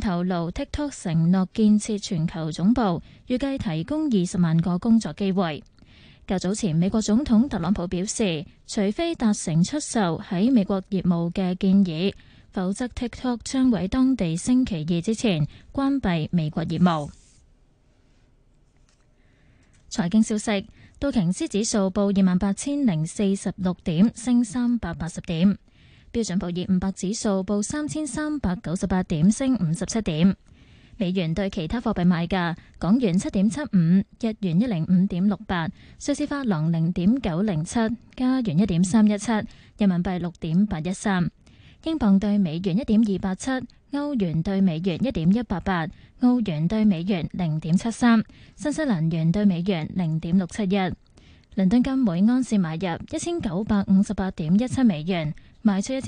透露 TikTok 承諾建設全球總部，預計提供20萬個工作機會。較早前，美國總統特朗普表示，除非達成出售喺美國業務嘅建議，否則 TikTok 將喺當地星期二之前關閉美國業務。財經消息，道瓊斯指數報28,046點，升380點；標準普爾500指數報3398點，升57點。美元對其他貨幣賣價：港元7.75，日元105.68，瑞士法郎0.907，加元1.317，人民幣6.813，英鎊對美元1.287，歐元對美元1.188，澳元對美元0.73，新西蘭元對美元0.671。倫敦金每安士買入1958.17美元，賣出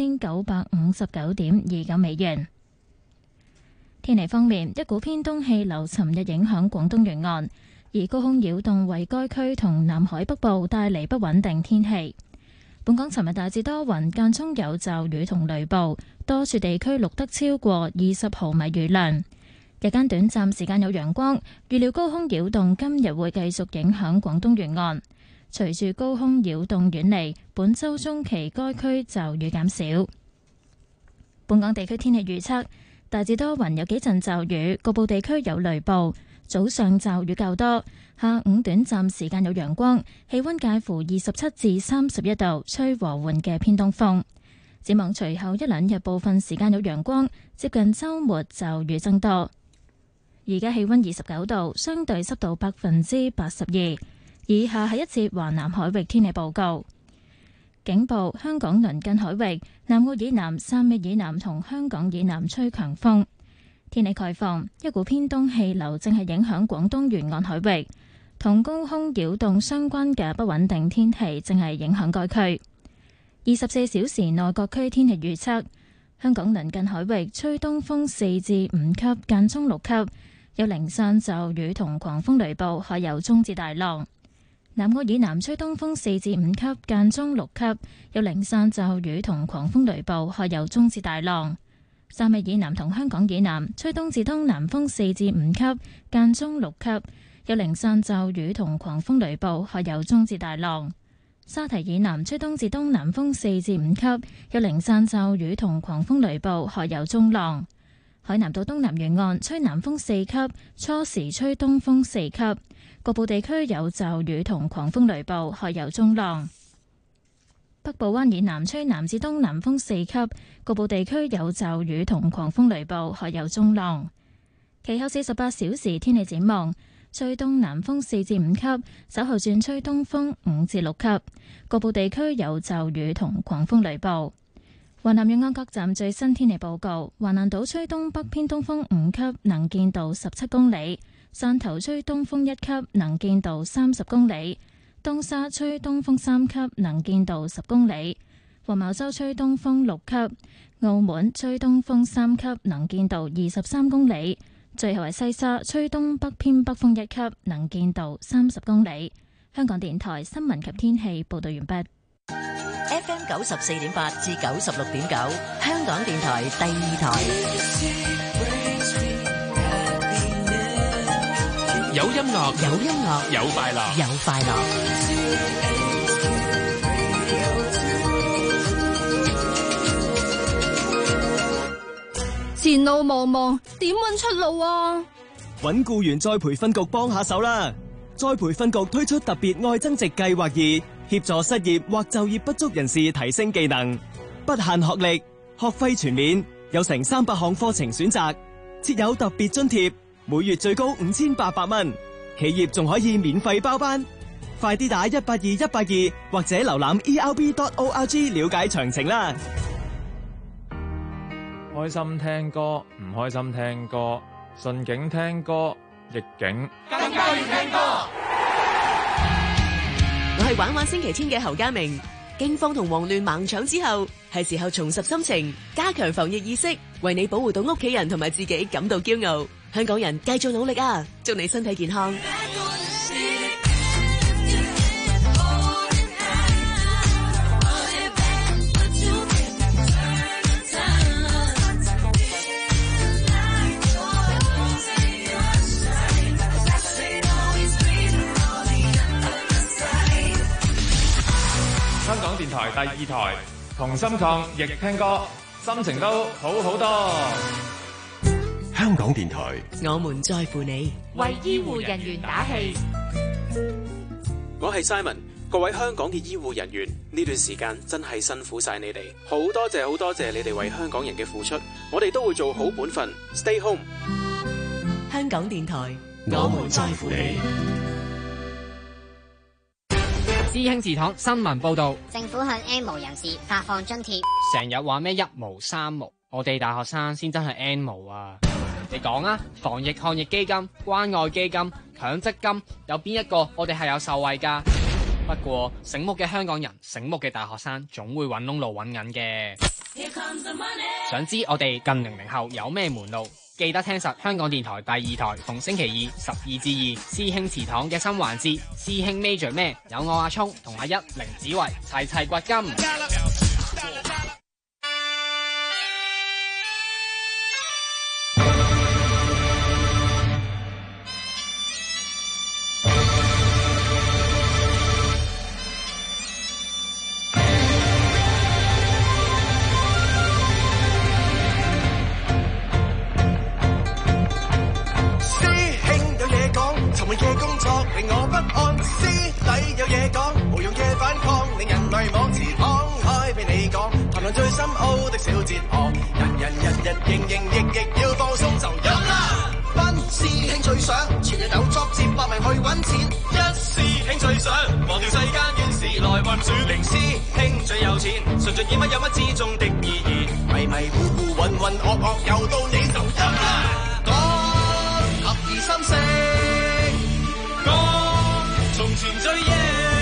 1959.29美元。天氣方面，一股偏東氣流尋日影響廣東沿岸，而高空擾動為該區同南海北部帶嚟不穩定天氣。本港尋日大致多雲，間中有驟雨同雷暴，多處地區錄得超過20毫米雨量。日間短暫時間有陽光，預料高空擾動今日會繼續影響廣東沿岸。隨住高空擾動遠離，本週中期該區驟雨減少。本港地區天氣預測。大致多雲，有幾陣驟雨，局部地區有雷暴。早上驟雨較多，下午短暫時間有陽光，氣溫介乎27至31度，吹和緩嘅偏東風。展望隨後一兩日部分時間有陽光，接近週末驟雨增多。而家氣溫29度，相對濕度82%。以下係一節華南海域天氣報告。警報：香港鄰近海域、南澳以南、汕尾以南同香港以南吹強風。天氣概況：一股偏東氣流正係影響廣東沿岸海域，同高空擾動相關嘅不穩定天氣正係影響該區。24小時內各區天氣預測：香港鄰近海域吹東風4至5級，間中6級，有零散驟雨同狂風雷暴，海有中至大浪。南澳以南吹東風4至5級，間中6級，有零散驟雨同狂風雷暴，海有中至大浪。汕尾以南同香港以南吹東至東南風4至5級，間中6級，有零散驟雨同狂風雷暴，海有中至大浪。沙堤以南吹東至東南風4至5級，有零散驟雨同狂風雷暴，海有中浪。海南島東南沿岸吹南風4級，初時吹東風4級。局部地區有驟雨同狂風雷暴，海有中浪。北部灣以南吹南至東南風4級，局部地區有驟雨同狂風雷暴，海有中浪。其後48小時天氣展望，吹東南風4至5級，稍後轉吹東風5至6級，局部地區有驟雨同狂風雷暴。華南沿岸各站最新天氣報告：華南島吹東北偏東風5級，能見度17公里。汕頭吹東風1級，能見度30公里；東沙吹東風3級，能見度10公里；黃茅洲吹東風6級；澳門吹東風3級，能見度23公里；最後係西沙吹東北偏北風1級，能見度30公里。香港電台新聞及天氣報道完畢。 FM 94.8至96.9，香港電台第二台。 有音樂， 有音樂， 有快樂， 有快樂。 前路茫茫，點搵出路啊？ 搵僱員再培訓局幫下手啦！再培訓局推出特別愛增值計劃2，協助失業或就業不足人士提升技能，不限學歷，學費全免，有成300項課程選擇，設有特別津貼。每月最高5800蚊，企業仲可以免費包班，快啲打182182或者瀏覽 erb.org 了解詳情啦。 開心聽歌，唔開心聽歌，順境聽歌，逆境更加要聽歌。 我係玩玩星期天嘅侯家明。驚慌同慌亂盲搶之後，係時候重拾心情，加強防疫意識，為你保護到屋企人同埋自己感到驕傲。香港人繼續努力啊！祝你身體健康。 第二台，同心抗疫聽歌，心情都好好多。 香港電台， 我們在乎你， 為醫護人員打氣。 我係 Simon， 各位香港嘅醫護人員，呢段時間真係辛苦晒你哋，好多謝你哋為香港人嘅付出，我哋都會做好本分 ，Stay home。 香港電台， 我們在乎你。 師兄祠堂新聞報道， 政府向 N 無人士發放津貼， 成日話咩一無三無，我哋大學生先真係 N 無啊！你講啊，防疫抗疫基金、關愛基金、強積金，有邊一個我哋係有受惠㗎？不過醒目嘅香港人、醒目嘅大學生總會揾窿路揾銀嘅。想知我哋近00後有咩門路？記得聽實香港電台第二台，逢星期二12至2，師兄祠堂嘅新環節，師兄 Major 咩？有我阿聰同阿一凌子維齊掘金。 嘅工作令我不安，師弟有嘢講，無用嘅反抗令人迷惘，自敞開俾你講，談論最深奧的小哲學，人日營役要放鬆就飲啦。班師兄最想全日有作接百名去揾錢，一師兄最想忘掉世間怨事來運轉，零師兄最有錢，純盡以乜有乜之中的意義，迷糊渾噩又到你就飲啦。講合而心聲。從前追憶，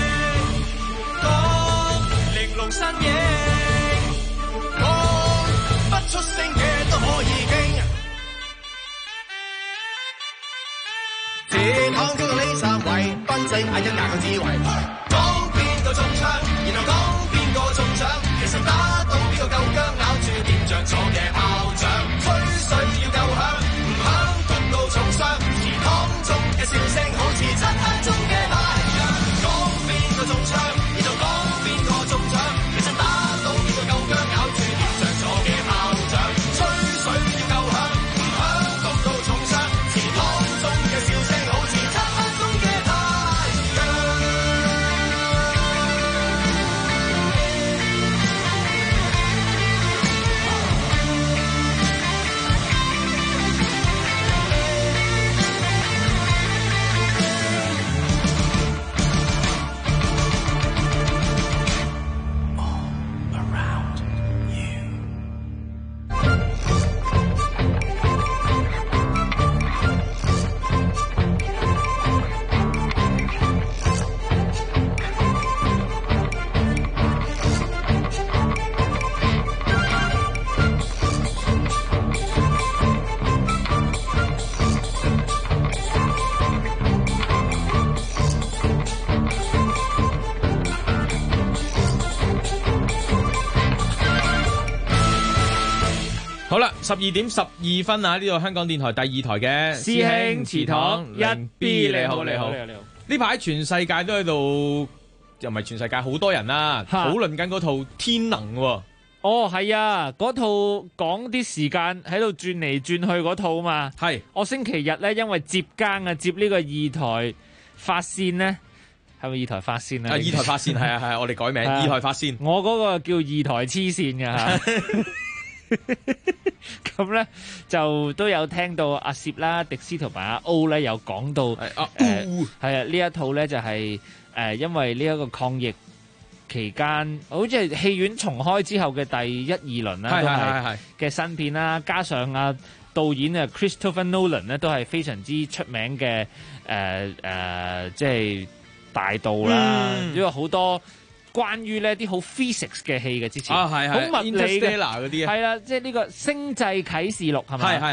講玲瓏身影，講不出聲嘅都可以傾。這堂叫做李三位，賓正嗌一嗌個智慧，講邊個中槍，然後講邊個中獎，其實打到邊個夠薑，咬住點着咗嘅炮仗，吹水要夠響，唔響焗到重傷，祠堂中嘅笑聲好似漆黑中嘅太陽，講邊個中槍，然後講邊個中獎，其實打到邊個夠薑，咬住點着咗嘅炮仗，吹水要夠響，唔響焗到重傷，祠堂中嘅笑聲好似漆黑中嘅太陽。 好啦，12:12啊！呢度香港電台第二台嘅師兄祠堂1B，你好。 呢排全世界都喺度，又唔係全世界，好多人啦，討論緊嗰套《天能》喎。 哦，係啊，嗰套講啲時間喺度轉嚟轉去嗰套嘛。係，我星期日咧，因為接更啊，接呢個二台發線咧，係咪二台發線啊？ 二台發線係啊，我哋改名二台發線。 我嗰個叫二台黐線嘅嚇。咁咧就都有聽到阿攝啦、迪斯同埋阿 O 咧有講到係呢一套咧就係因為呢一個抗疫期間，好似係戲院重開之後嘅第一二輪啦，都係嘅新片啦，加上導演啊 Christopher Nolan 咧都係非常之出名嘅即係大導啦，因為好多關於呢啲好 physics 嘅戲嘅之前，好物理嘅嗰啲，係啦，即係呢個星際啟示錄係咪？係。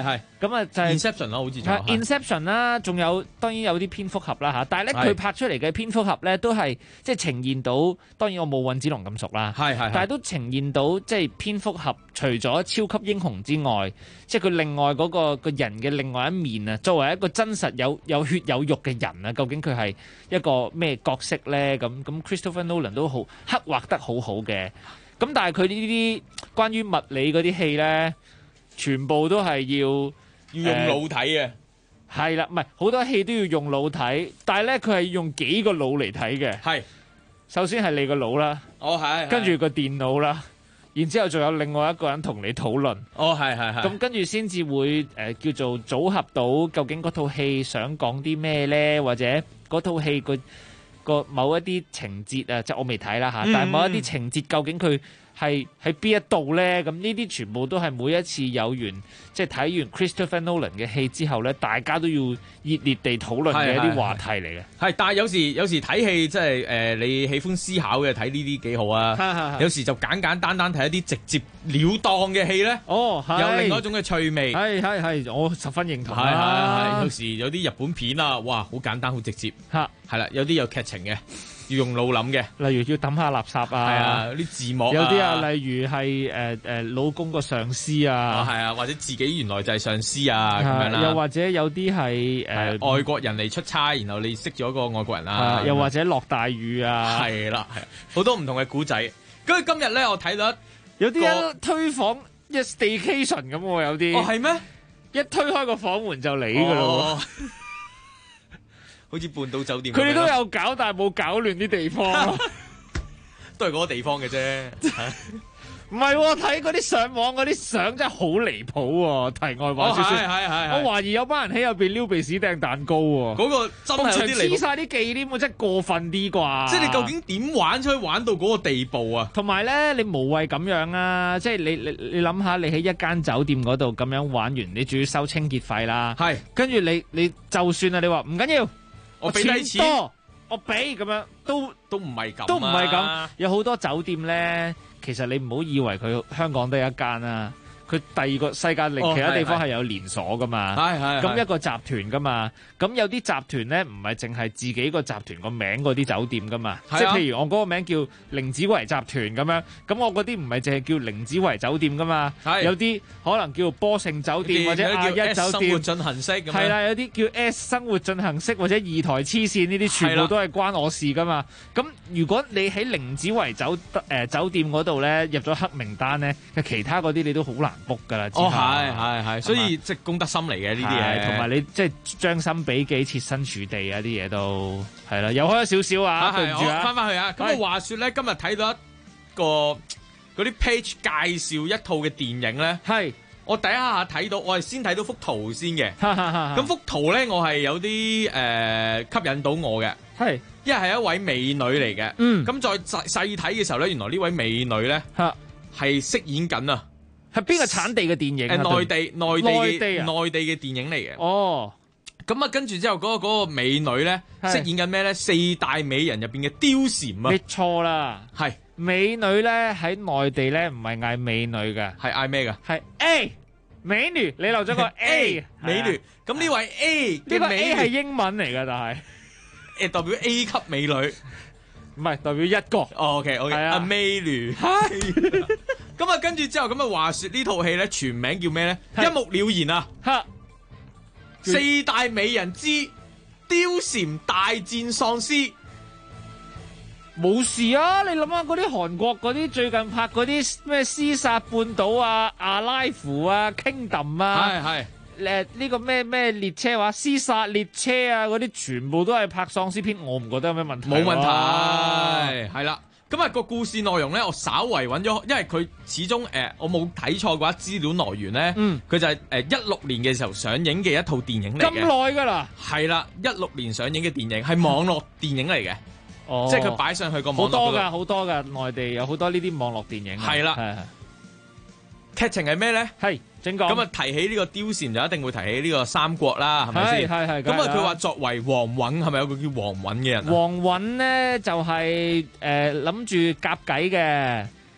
咁啊就係 Inception 啦，好似就係 Inception 啦，仲有當然有啲蝙蝠俠啦嚇，但係咧佢拍出嚟嘅蝙蝠俠咧都係即係呈現到，當然我冇尹子龍咁熟啦，但係都呈現到即係蝙蝠俠除咗超級英雄之外，即係佢另外嗰個人嘅另外一面啊，作為一個真實有血有肉嘅人啊，究竟佢係一個咩角色咧？咁 Christopher Nolan 都好刻畫得好好嘅，咁但係佢呢啲關於物理嗰啲戲咧，全部都係要用腦睇嘅。 係啦，唔係好多戲都要用腦睇，但係咧佢係用幾個腦嚟睇嘅。 係， 首先係你個腦啦，跟住個電腦啦，然之後仲有另外一個人同你討論。咁跟住先至會叫做組合到究竟嗰套戲想講啲咩咧，或者嗰套戲個某一啲情節啊，即係我未睇啦嚇，但係某一啲情節究竟佢係喺邊一度咧？咁呢啲全部都係每一次有完即係睇完 Christopher Nolan 嘅戲之後咧，大家都要熱烈地討論嘅一啲話題嚟嘅。 係，但係有時睇戲即係你喜歡思考嘅睇呢啲幾好啊。有時就簡簡單單睇一啲直接了當嘅戲咧，有另外一種嘅趣味。 係，我十分認同。 係，有時有啲日本片啊，哇，好簡單好直接。係啦，有啲有劇情嘅。要用腦諗嘅， 例如要抌下垃圾啊， 係啊，啲字幕有啲啊，例如係老公個上司啊， 係啊，或者自己原來就係上司啊咁樣啦， 又或者有啲係外國人嚟出差，然後你識咗個外國人啊， 又或者落大雨啊， 係啦，好多唔同嘅古仔。跟住今日咧，我睇到有啲人推房一 staycation 咁喎，有啲係咩？ 一推開個房門就嚟㗎咯。 好似半島酒店， 佢哋都有搞，但係冇搞亂啲地方， 都係嗰個地方嘅啫。 唔係喎，睇嗰啲上網嗰啲相真係好離譜喎！題外話少少，我懷疑有班人喺入邊撩鼻屎掟蛋糕喎。 嗰個真係有啲離譜， 黐晒啲忌廉，我真係過分啲啩！ 即係你究竟點玩出去玩到嗰個地步啊？ 同埋咧，你無謂咁樣啊！即係你諗下，你喺一間酒店嗰度咁樣玩完，你仲要收清潔費啦。係，跟住你就算啊，你話唔緊要。我俾低錢多，我俾咁樣都唔係咁， 都唔係咁。有好多酒店咧，其實你唔好以為佢香港得一間啊，佢第二個世界其他地方係有連鎖噶嘛。咁一個集團噶嘛。咁有啲集團咧，唔係淨係自己個集團個名嗰啲酒店噶嘛。即係譬如我嗰個名叫凌子維集團咁樣，咁我嗰啲唔係淨係叫凌子維酒店噶嘛。有啲可能叫波盛酒店或者亞一酒店。生活進行式咁樣。係啦，有啲叫 S 生活進行式或者二台黐線呢啲，全部都係關我事噶嘛。咁如果你喺凌子維酒店嗰度咧入咗黑名單咧，其他嗰啲你都好難 book 噶啦。 係，所以即係公德心嚟嘅呢啲嘢， 同埋你即係將心比己、設身處地啊啲嘢都係啦，又開咗少少啊，對唔住啊， 翻去啊。咁啊話說咧，今日睇到一個嗰啲 page 介紹一套嘅電影咧，係我第一下睇到，我係先睇到幅圖先嘅。咁幅圖咧，我係有啲吸引到我嘅，係因為係一位美女嚟嘅。咁再細睇嘅時候咧，原來呢位美女咧係飾演緊啊， 係邊個產地嘅電影？ 內地嘅電影嚟嘅。哦。咁啊，跟住之後嗰個美女咧，飾演緊咩咧？四大美人入邊嘅貂蟬啊！ 你錯啦，係美女咧喺內地咧唔係嗌美女嘅， 係嗌咩嘅？ 係 A 美女，你漏咗個 A 美女。咁呢位 A 呢個 A 係英文嚟嘅，但係代表 A 級美女， 唔係代表一個。 OK，阿美女。係。咁啊，跟住之後咁啊，話說呢套戲咧全名叫咩咧？一目了然啊！吓。四大美人之貂蟬大戰喪屍， 冇事啊！你諗下嗰啲韓國嗰啲最近拍嗰啲咩屍殺半島啊、阿拉夫啊、Kingdom 啊，呢個咩列車話屍殺列車啊，嗰啲全部都係拍喪屍片，我唔覺得有咩問題。 冇問題，係啦。咁啊個故事內容咧，我稍為揾咗，因為佢始終我冇睇錯嘅話，資料來源咧，佢就係16年嘅時候上映嘅一套電影嚟嘅。咁耐㗎啦？ 係啦，16年上映嘅電影係網絡電影嚟嘅，即係佢擺上去個網絡好多㗎，內地有好多呢啲網絡電影。 係啦，劇情係咩咧？係。咁啊，提起呢個貂蟬就一定會提起呢個三國啦，係咪先？係。咁啊，佢話作為王允，係咪有個叫王允嘅人？ 王允咧就係諗住夾計嘅，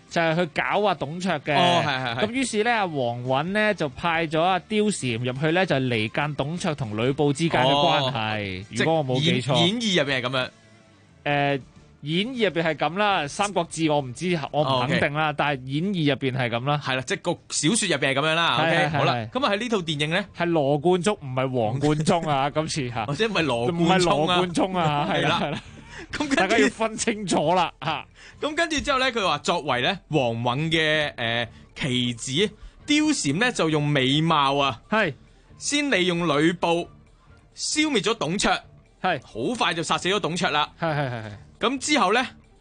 就係去搞阿董卓嘅。 係。 咁於是咧，阿黃允咧就派咗阿貂蟬入去咧，就離間董卓同呂布之間嘅關係。如果我冇記錯， 演義入邊係咁樣。 演義入邊係咁啦，《三國志》我唔知，我唔肯定啦。但係演義入邊係咁啦， 係啦，即係個小說入邊係咁樣啦。OK，好啦，咁啊喺呢套電影咧， 係羅貫中唔係黃貫中啊，今次嚇， 或者唔係羅貫中啊，係啦係啦。 咁大家要分清楚啦嚇。 咁跟住之後咧，佢話作為咧黃允嘅棋子，貂蟬咧就用美貌啊，先利用呂布消滅咗董卓，好快就殺死咗董卓啦。 係。 咁之後咧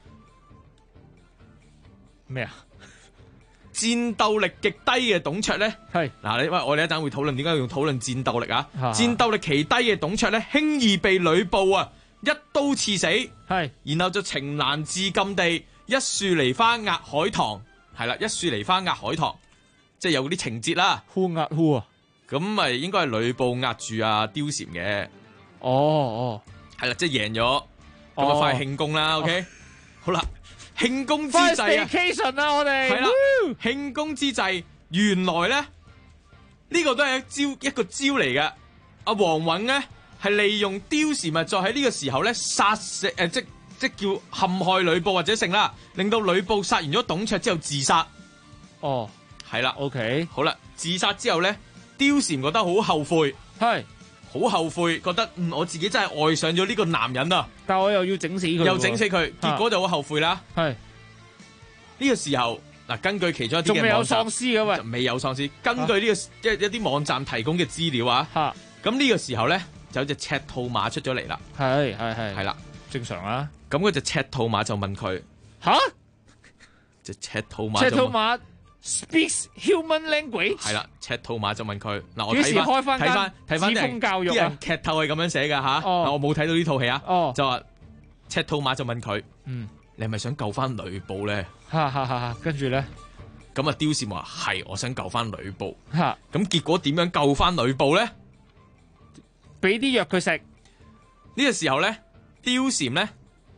咩啊？ 戰鬥力極低嘅董卓咧，嗱，我哋一陣會討論點解要用討論戰鬥力啊？戰鬥力奇低嘅董卓咧，輕易被呂布啊一刀刺死，然後就情難自禁地一樹梨花壓海棠，係啦，一樹梨花壓海棠，即係有嗰啲情節啦。 呼壓呼啊！ 咁咪應該係呂布壓住阿貂蟬嘅。 哦， 係啦，即係贏咗。咁啊，快慶功啦 ，OK，好啦，慶功之際啊， vacation 啊，我哋係啦，慶功之際，原來咧呢個都係一個招嚟嘅。阿黃允咧係利用貂蟬再喺呢個時候咧殺死即叫陷害呂布或者成啦，令到呂布殺完咗董卓之後自殺。 哦， 係啦 ，OK， 好啦，自殺之後咧，貂蟬覺得好後悔，好後悔，覺得我自己真係愛上咗呢個男人啊！ 但我又要整死佢， 結果就好後悔啦。 係呢個時候嗱，根據其中一啲嘅網站， 仲未有喪屍嘅喂， 未有喪屍。根據呢個一啲網站提供嘅資料啊，咁呢個時候咧就有隻赤兔馬出咗嚟啦。係啦， 正常啊。 咁嗰隻赤兔馬就問佢：隻赤兔馬 speaks human language 係啦，赤兔馬就問佢嗱，我幾時開翻睇翻子宮教育啊？ 啲人劇透係咁樣寫噶吓，我冇睇到呢套戲啊。就話赤兔馬就問佢，你係咪想救翻呂布咧？ 跟住咧， 咁啊貂蟬話係，我想救翻呂布。 咁結果點樣救翻呂布咧？ 俾啲藥佢食。 呢個時候咧，貂蟬咧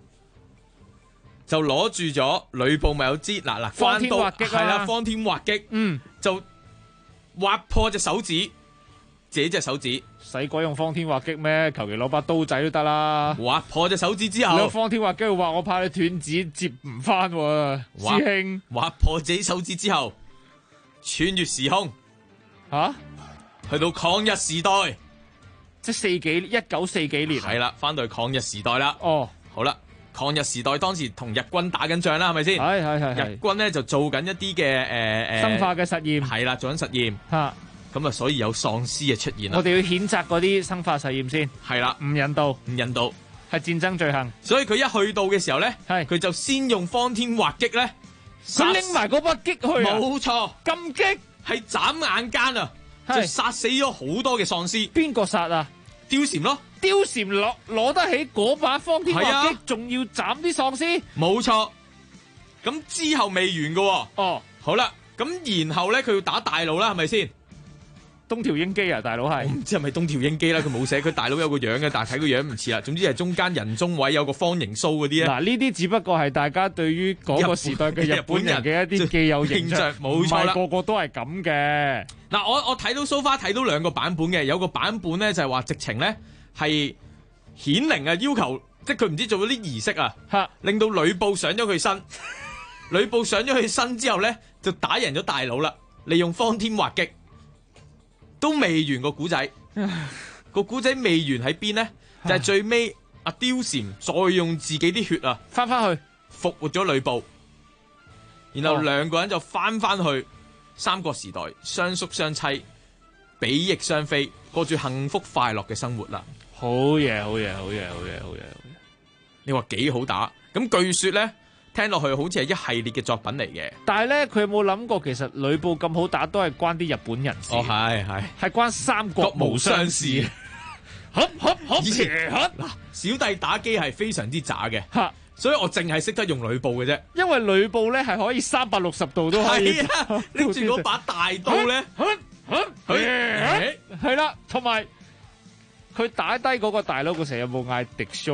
就攞住咗呂布咪有支方天畫戟係啦，方天畫戟，就劃破隻手指，自己隻手指， 使鬼用方天畫戟咩？求其攞把刀仔都得啦。 劃破隻手指之後， 你方天畫戟話我怕你斷指接唔翻，師兄。 劃破自己手指之後，穿越時空，去到抗日時代， 即係1940幾年。 係啦，翻到去抗日時代啦。好啦。抗日時代當時同日軍打緊仗啦，係咪先？ 係。 日軍咧就做緊一啲嘅生化嘅實驗， 係啦，做緊實驗。咁啊，所以有喪屍嘅出現啦。 我哋要譴責嗰啲生化實驗先。 係啦， 唔人道，係戰爭罪行。 所以佢一去到嘅時候咧，佢就先用方天畫戟咧， 佢拎埋嗰把戟去。 冇錯， 咁激係眨眼間啊，就殺死咗好多嘅喪屍。 邊個殺啊？ 貂蟬咯。 貂蟬攞得起嗰把方天畫戟，仲要斬啲喪屍？ 冇錯。咁之後未完噶。好啦，咁然後咧佢要打大佬啦，係咪先？ 東條英機啊，大佬係。 我唔知係咪東條英機啦，佢冇寫。佢大佬有個樣嘅，但係睇個樣唔似啦。總之係中間人中位有個方形鬚嗰啲咧。 嗱，呢啲只不過係大家對於嗰個時代嘅日本人嘅一啲既有形象， 冇錯啦。 個個都係咁嘅。 嗱，我睇到 so far 睇到兩個版本嘅，有個版本咧就係話直情咧。係顯靈啊！要求即係佢唔知做咗啲儀式啊，令到呂布上咗佢身。呂布上咗佢身之後咧，就打贏咗大佬啦。利用方天畫戟都未完個古仔，個古仔未完喺邊咧？就係最尾阿貂蟬再用自己啲血啊， 翻去復活咗呂布，然後兩個人就翻去三國時代，相宿相棲，比翼雙飛，過住幸福快樂嘅生活啦。 好嘢！ 你話幾好打？咁據說咧，聽落去好似係一系列嘅作品嚟嘅。 但係咧，佢有冇諗過其實呂布咁好打都係關啲日本人事？係關三國無雙事。 以前小弟打機係非常之渣嘅，所以我淨係識得用呂布嘅啫。 因為呂布咧係可以360度都可以拎住嗰把大刀咧， 係啦，同埋。佢打低嗰個大佬嗰時有冇嗌敵疏啊？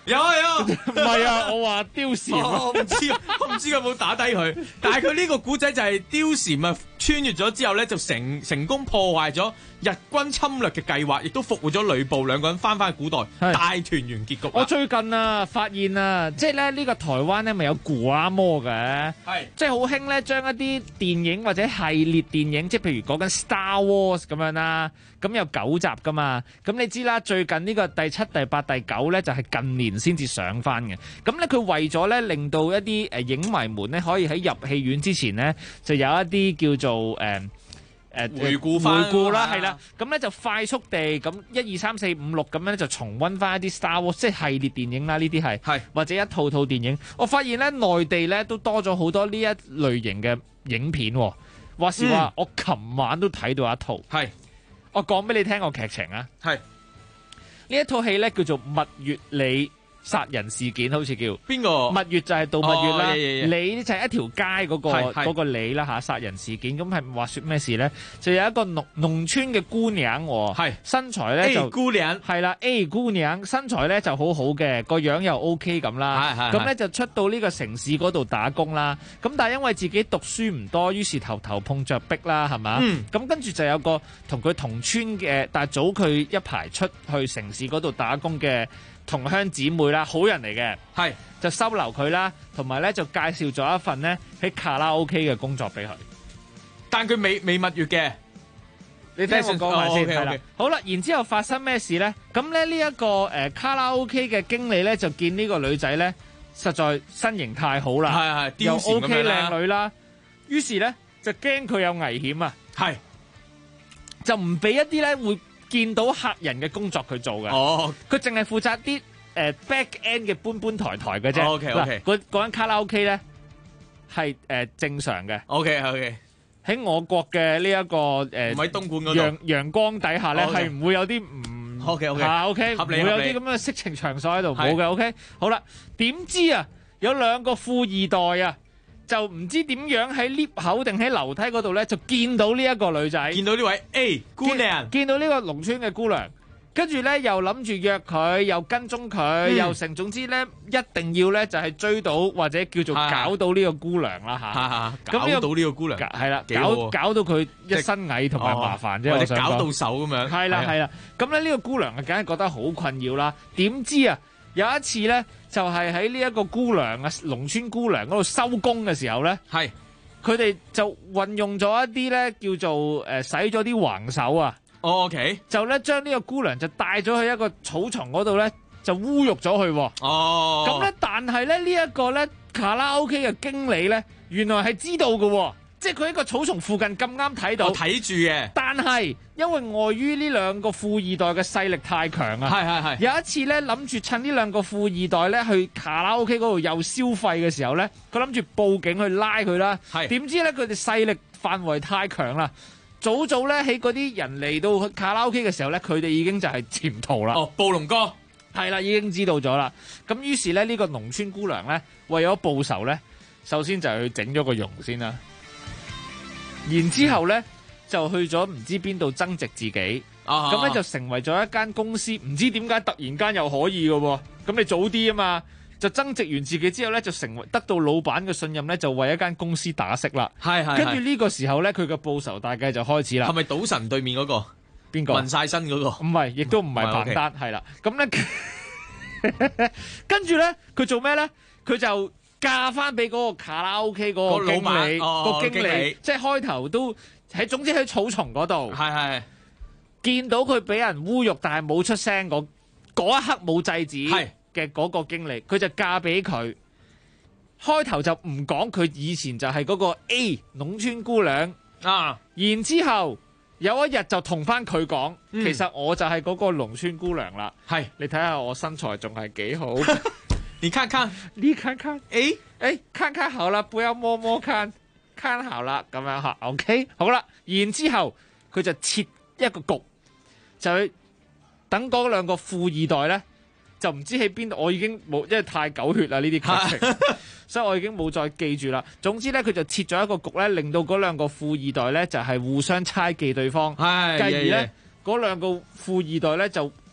有啊有， 唔係啊，我話貂蟬， 我唔知佢有冇打低佢，但係佢呢個古仔就係貂蟬啊穿越咗之後咧，就成功破壞咗日軍侵略嘅計劃，亦都復活咗呂布，兩個人翻去古代，大團圓結局。 我最近啊發現啊，即係咧呢個台灣咧咪有古阿摩嘅，即係好興咧將一啲電影或者系列電影，即係譬如講緊 Star Wars 咁樣啦，咁有9集噶嘛，咁你知啦，最近呢個第7、第8、第9咧就係近年先至上翻嘅，咁咧佢為咗咧令到一啲影迷們咧可以喺入戲院之前咧就有一啲叫做回顧啦，係啦，咁咧就快速地咁1、2、3、4、5、6咁樣咧就重溫翻一啲 Star Wars 即係系列電影啦，呢啲係或者一套電影。我發現咧內地咧都多咗好多呢一類型嘅影片。話時話，我琴晚都睇到一套，我講俾你聽個劇情啊。呢一套戲咧叫做《蜜月里殺人事件》，好似叫邊個？ 蜜月就係度蜜月啦，里就係一條街嗰個里啦嚇，殺人事件。咁係話説咩事咧？就有一個農村嘅姑娘，身材咧就姑娘係啦 A 姑娘，身材咧就好好嘅，個樣又 OK 咁啦。咁咧就出到呢個城市嗰度打工啦。咁但係因為自己讀書唔多，於是頭碰着壁啦，係嘛？咁跟住就有個同佢同村嘅，但係早佢一排出去城市嗰度打工嘅同鄉姊妹啦，好人嚟嘅，就收留佢啦，同埋咧就介紹咗一份咧喺卡拉 OK 嘅工作俾佢， 但佢未蜜月嘅， 你聽我講埋先，係啦 okay. 好啦，然之後發生咩事咧？咁咧呢一個卡拉 OK 嘅經理咧就見呢個女仔咧實在身形太好啦，又 OK 靚女啦，於是咧就驚佢有危險啊，就唔俾一啲咧會見到客人嘅工作佢做嘅，佢淨係負責啲back end 嘅搬抬嘅啫。 OK， 嗰間卡拉 OK 咧係正常嘅。 OK， 喺我國嘅呢一個唔喺東莞嗰度陽光底下咧係唔會有啲唔 OK， 唔會有啲咁嘅色情場所喺度冇嘅。OK，好啦，點知啊有2個富二代啊！就唔知點樣喺 lift 口定喺樓梯嗰度咧，就見到呢一個女仔， 見到呢位 A 姑娘， 見到呢個農村嘅姑娘，跟住咧又諗住約佢，又跟蹤佢，又成，總之咧一定要咧就係追到或者叫做搞到呢個姑娘啦嚇， 搞到呢個姑娘係啦，搞到佢一身蟻同埋麻煩啫， 或者搞到手咁樣， 係啦，咁咧呢個姑娘啊，梗係覺得好困擾啦。點知啊有一次咧，就係喺呢一個姑娘啊，農村姑娘嗰度收工嘅時候咧，佢哋就運用咗一啲咧叫做使咗啲橫手啊 ，OK， 就咧將呢個姑娘就帶咗去一個草叢嗰度咧，就侮辱咗佢。咁咧，但係咧呢一個咧卡拉 OK 嘅經理咧，原來係知道嘅。即係佢喺個草叢附近咁啱睇到， 睇住嘅。但係因為礙於呢2個富二代嘅勢力太強啊，有一次咧諗住趁呢2個富二代咧去卡拉 OK 嗰度又消費嘅時候咧，佢諗住報警去拉佢啦。點知咧佢哋勢力範圍太強啦，早咧喺嗰啲人嚟到卡拉 OK 嘅時候咧，佢哋已經就係潛逃啦。 暴龍哥係啦，已經知道咗啦。咁於是咧呢個農村姑娘咧為咗報仇咧，首先就係去整咗個容先啦。然之後咧，就去咗唔知邊度增值自己，咁咧就成為咗一間公司，唔知點解突然間又可以嘅喎。咁你早啲啊嘛，就增值完自己之後咧，就成為得到老闆嘅信任咧，就為一間公司打骰啦。跟住呢個時候咧，佢嘅報仇大計就開始啦。 係咪賭神對面嗰個？ 邊個？ 紋晒身嗰個？ 唔係，亦都唔係彭丹，係啦。咁咧，跟住咧，佢做咩咧？佢就嫁翻俾嗰個卡拉 OK 嗰個經理，個經理，即係開頭都喺，總之喺草叢嗰度，見到佢俾人侮辱，但係冇出聲，嗰一刻冇制止嘅嗰個經理，佢就嫁俾佢。開頭就唔講佢以前就係嗰個 A 農村姑娘啊，然之後有一日就同翻佢講，其實我就係嗰個農村姑娘啦。係，你睇下我身材仲係幾好。 你看看， 看看好啦，不要摸摸看好啦，咁樣吓 ，OK， 好啦，然之後佢就設一個局，就去等嗰2個富二代咧，就唔知喺邊度，我已經冇，因為太狗血啦呢啲劇情，所以我已經冇再記住啦。總之咧，佢就設咗一個局咧，令到嗰2個富二代咧就係互相猜忌對方，繼而咧嗰2個富二代咧就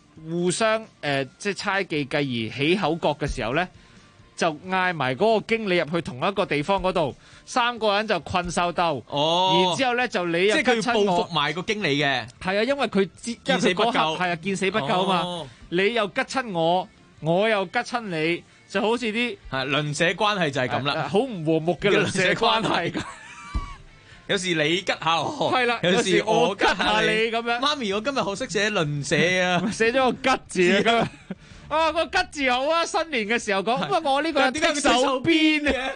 互相即係猜忌，繼而起口角嘅時候咧，就嗌埋嗰個經理入去同一個地方嗰度，3個人就困獸鬥。哦，然之後咧就你又即係佢要報復埋個經理嘅。 係啊，因為佢見死不救，係啊，見死不救嘛。哦，你又吉親我，我又吉親你，就好似啲鄰舍關係就係咁啦， 好唔和睦嘅鄰舍關係。 有時你吉下我， 係啦， 有時我吉下你咁樣。 媽咪，我今日學識寫鄰舍啊， 寫咗個吉字啊。啊，個吉字好啊！新年嘅時候講，咁啊我呢個點解手邊嘅？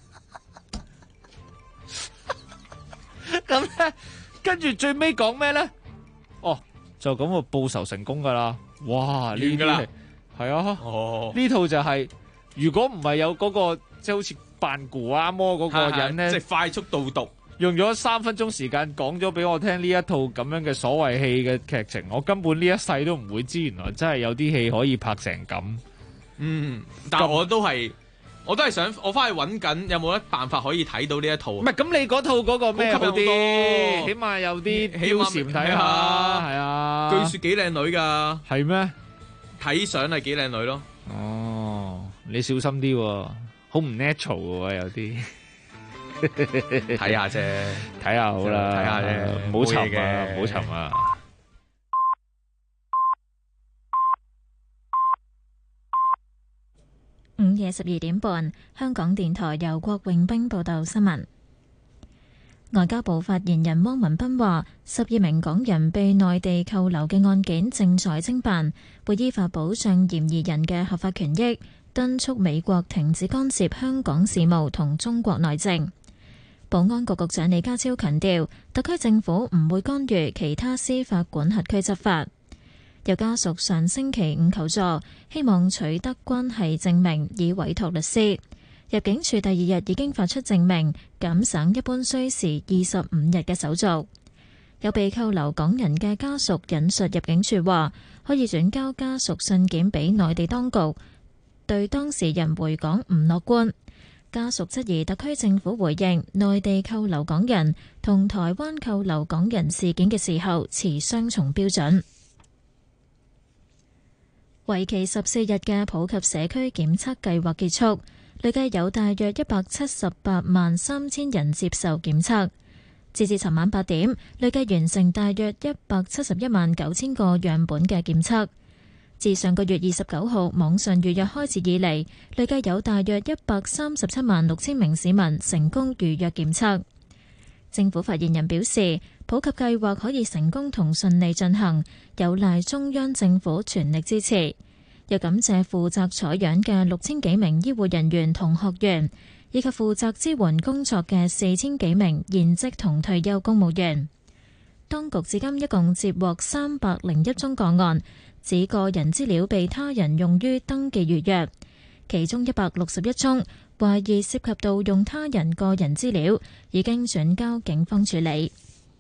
咁咧，跟住最尾講咩咧？哦，就咁啊，報仇成功噶啦！哇，呢啲係啊，哦，呢套就係如果唔係有嗰個即係好似扮古阿摩嗰個人咧， 即係快速導讀。 用咗3分鐘時間講咗俾我聽呢一套咁樣嘅所謂戲嘅劇情，我根本呢一世都唔會知，原來真係有啲戲可以拍成咁。 嗯，但係我都係想我翻去揾緊有冇得辦法可以睇到呢一套。 唔係咁，你嗰套嗰個咩好啲？起碼有啲貂蟬睇下，係啊。 據說幾靚女㗎。 係咩？ 睇相係幾靚女咯。 哦，你小心啲喎，好唔 natural 喎有啲。 睇下啫， 睇下好啦， 睇下啫， 唔好沉啊，唔好沉啊！ 午夜12點半，香港電台由郭永兵報道新聞。外交部發言人汪文斌話，12名港人被內地扣留嘅案件正在偵辦，會依法保障嫌疑人嘅合法權益，敦促美國停止干涉香港事務同中國內政。保安局局長李家超強調，特區政府唔會干預其他司法管轄區執法。有家屬上星期5求助，希望取得關係證明以委託律師。入境處第2日已經發出證明，減省一般需時25日嘅手續。有被扣留港人嘅家屬引述入境處話，可以轉交家屬信件俾內地當局，對當事人回港唔樂觀。家屬質疑特區政府回應內地扣留港人同台灣扣留港人事件嘅時候持雙重標準。為期14日嘅普及社區檢測計劃結束，累計有大約178萬3千人接受檢測。截至尋晚8點，累計完成大約171萬9千個樣本嘅檢測。自上個月29號網上預約開始以嚟，累計有大約137萬6千名市民成功預約檢測。政府發言人表示，普及計劃可以成功同順利進行，有賴中央政府全力支持。又感謝負責採樣嘅6000幾名醫護人員同學員，以及負責支援工作嘅4000幾名現職同退休公務員。當局至今一共接獲301宗個案，指個人資料被他人用於登記預約，其中161宗懷疑涉及盜用他人個人資料，已經轉交警方處理。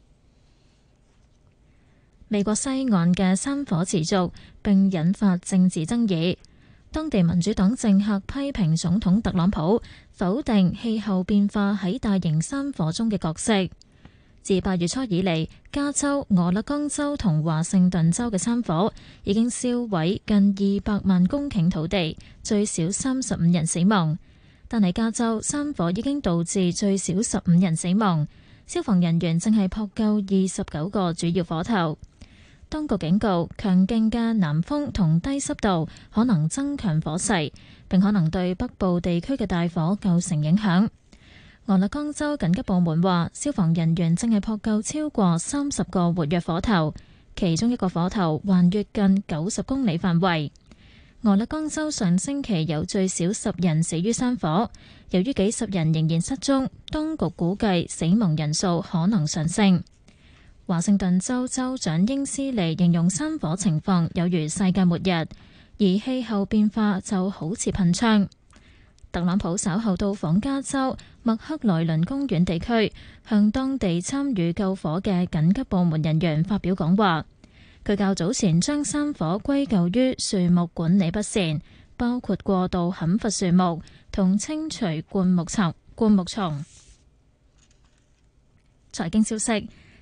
美國西岸嘅山火持續並引發政治爭議，當地民主黨政客批評總統特朗普否定氣候變化喺大型山火中嘅角色。自8月初以嚟，加州、俄勒岡州同華盛頓州嘅山火已經燒毀近200萬公頃土地，最少35人死亡。但係加州山火已經導致最少15人死亡，消防人員正係撲救29個主要火頭。當局警告，強勁嘅南風同低濕度可能增強火勢，並可能對北部地區嘅大火構成影響。俄勒岡州緊急部門話，消防人員正係撲救超過30個活躍火頭，其中一個火頭橫越近90公里範圍。俄勒岡州上星期有最少10人死於山火，由於幾十人仍然失蹤，當局估計死亡人數可能上升。華盛頓州州長英斯利形容山火情況有如世界末日，而氣候變化就好似噴槍。特朗普稍後到訪加州麥克萊倫公園地區，向當地參與救火嘅緊急部門人員發表講話。佢較早前將山火歸咎於樹木管理不善，包括過度砍伐樹木同清除灌木叢。財經消息。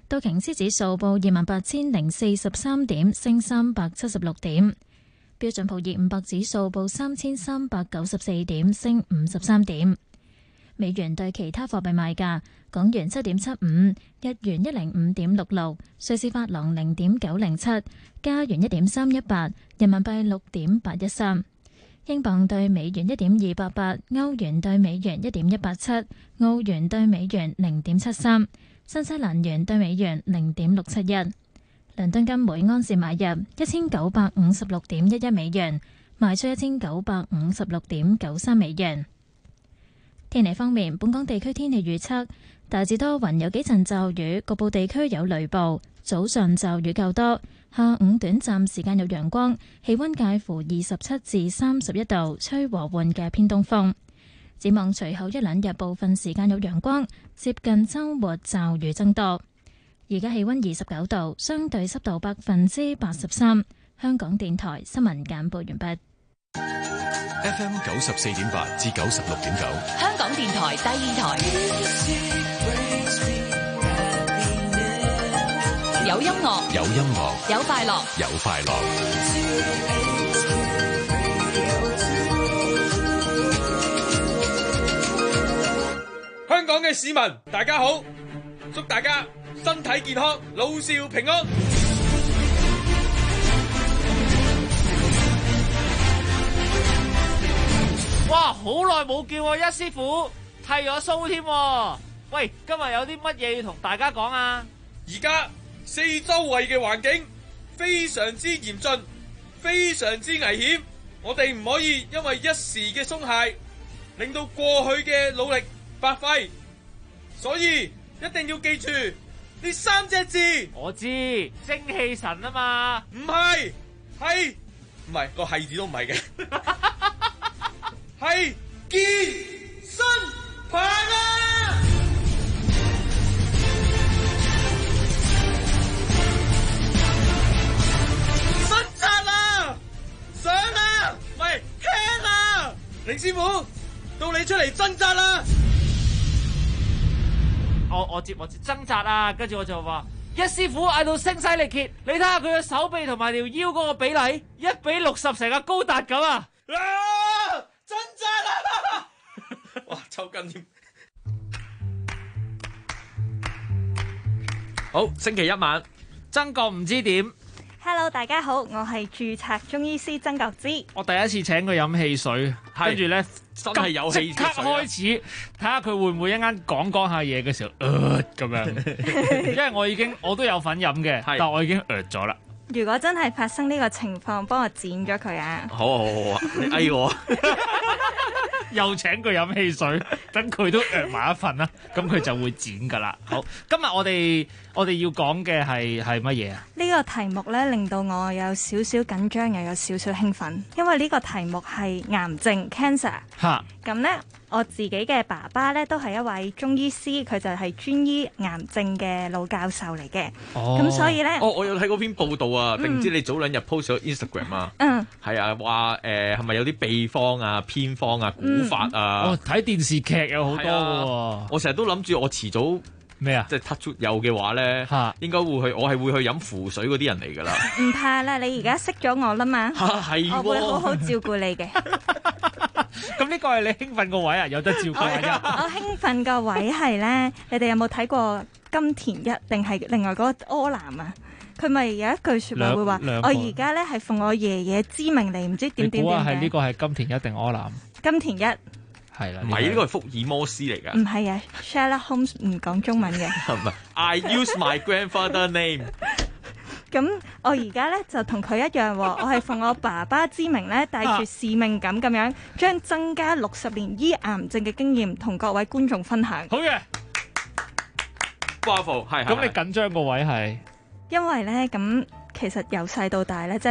道瓊斯指數報28,043點，升376點。標準普爾500指數報3,394點，升53點。美元對其他貨幣賣價：港元7.75，日元105.66，瑞士法郎0.907，加元1.318，人民幣6.813，英鎊對美元1.288，歐元對美元1.187，澳元對美元0.73，新西蘭元對美元0.671。倫敦金每安士買入1956.11美元，賣出1956.93美元。天氣方面，本港地區天氣預測大致多雲，有幾陣驟雨，局部地區有雷暴。早上驟雨較多，下午短暫時間有陽光，氣溫介乎27至31度，吹和緩嘅偏東風。展望隨後一兩日部分時間有陽光，接近週末驟雨增多。而家氣溫29度，相對濕度83%。香港電台新聞簡報完畢。 FM 94.8至96.9， 香港電台第二台，有音樂， 有音樂， 有快樂， 有快樂。 香港嘅市民，大家好，祝大家身體健康，老少平安。 哇！好耐冇見喎，一師傅剃咗鬚添。喂，今日有啲乜嘢要同大家講啊？ 而家四周圍嘅環境非常之嚴峻，非常之危險，我哋唔可以因為一時嘅鬆懈，令到過去嘅努力白費。所以一定要記住呢三隻字。 我知，精氣神啊嘛。 唔係，係唔係個係字都唔係嘅。係健身棒啊！伸扎啊！上啊！唔係聽啊！凌師傅，到你出嚟掙扎啦！ 我接掙扎啊！跟住我就話，一師傅嗌到聲嘶力竭，你睇下佢嘅手臂同埋條腰嗰個比例，1:60成個高達咁啊！ 掙扎啦！哇，抽筋添。好，星期一晚， 曾國唔知點。 Hello， 大家好，我係註冊中醫師曾國芝。 我第一次請佢飲汽水，跟住咧真係有汽水， 即刻開始睇下佢會唔會一間講下嘢嘅時候，咁樣。因為我都有份飲嘅，但我已經咗啦。 如果真係發生呢個情況，幫我剪咗佢啊！ 好啊，你嗌我又請佢飲汽水，等佢都埋一份啦，咁佢就會剪噶啦。好，今日我哋要講嘅係乜嘢啊？ 呢個題目咧令到我有少少緊張，又有少少興奮，因為呢個題目係癌症 cancer。嚇！咁咧，我自己嘅爸爸咧都係一位中醫師，佢就係專醫癌症嘅老教授嚟嘅。哦，咁所以咧， 我有睇嗰篇報道啊，定唔知你早兩日 post 咗 Instagram 啊？係啊，話係咪有啲秘方啊、偏方啊、古法啊？ 睇電視劇有好多喎。 我成日都諗住我遲早咩啊，即係 touch 有嘅話咧，應該會去，我係會去飲符水嗰啲人嚟㗎啦。唔怕啦，你而家識咗我啦嘛，我會好好照顧你嘅。 咁呢個係你興奮個位啊？有得照顧啊！ 我興奮個位係咧，你哋有冇睇過金田一定係另外嗰個柯南啊？佢咪有一句説話會話：我而家咧係奉我爺爺之命嚟，唔知點點點。 你估下係呢個係金田一定柯南？ 金田一係啦， 唔係呢個係福爾摩斯嚟㗎。 唔係啊 ，Sherlock Holmes 唔講中文嘅。 唔係，I use my grandfather name。 咁我而家咧就同佢一樣喎，我係奉我爸爸之名咧，帶住使命感咁樣，將增加60年醫癌症嘅經驗同各位觀眾分享。 好嘅 ，Bravo，係。 咁你緊張個位係？ 因為咧，咁其實由細到大咧，即係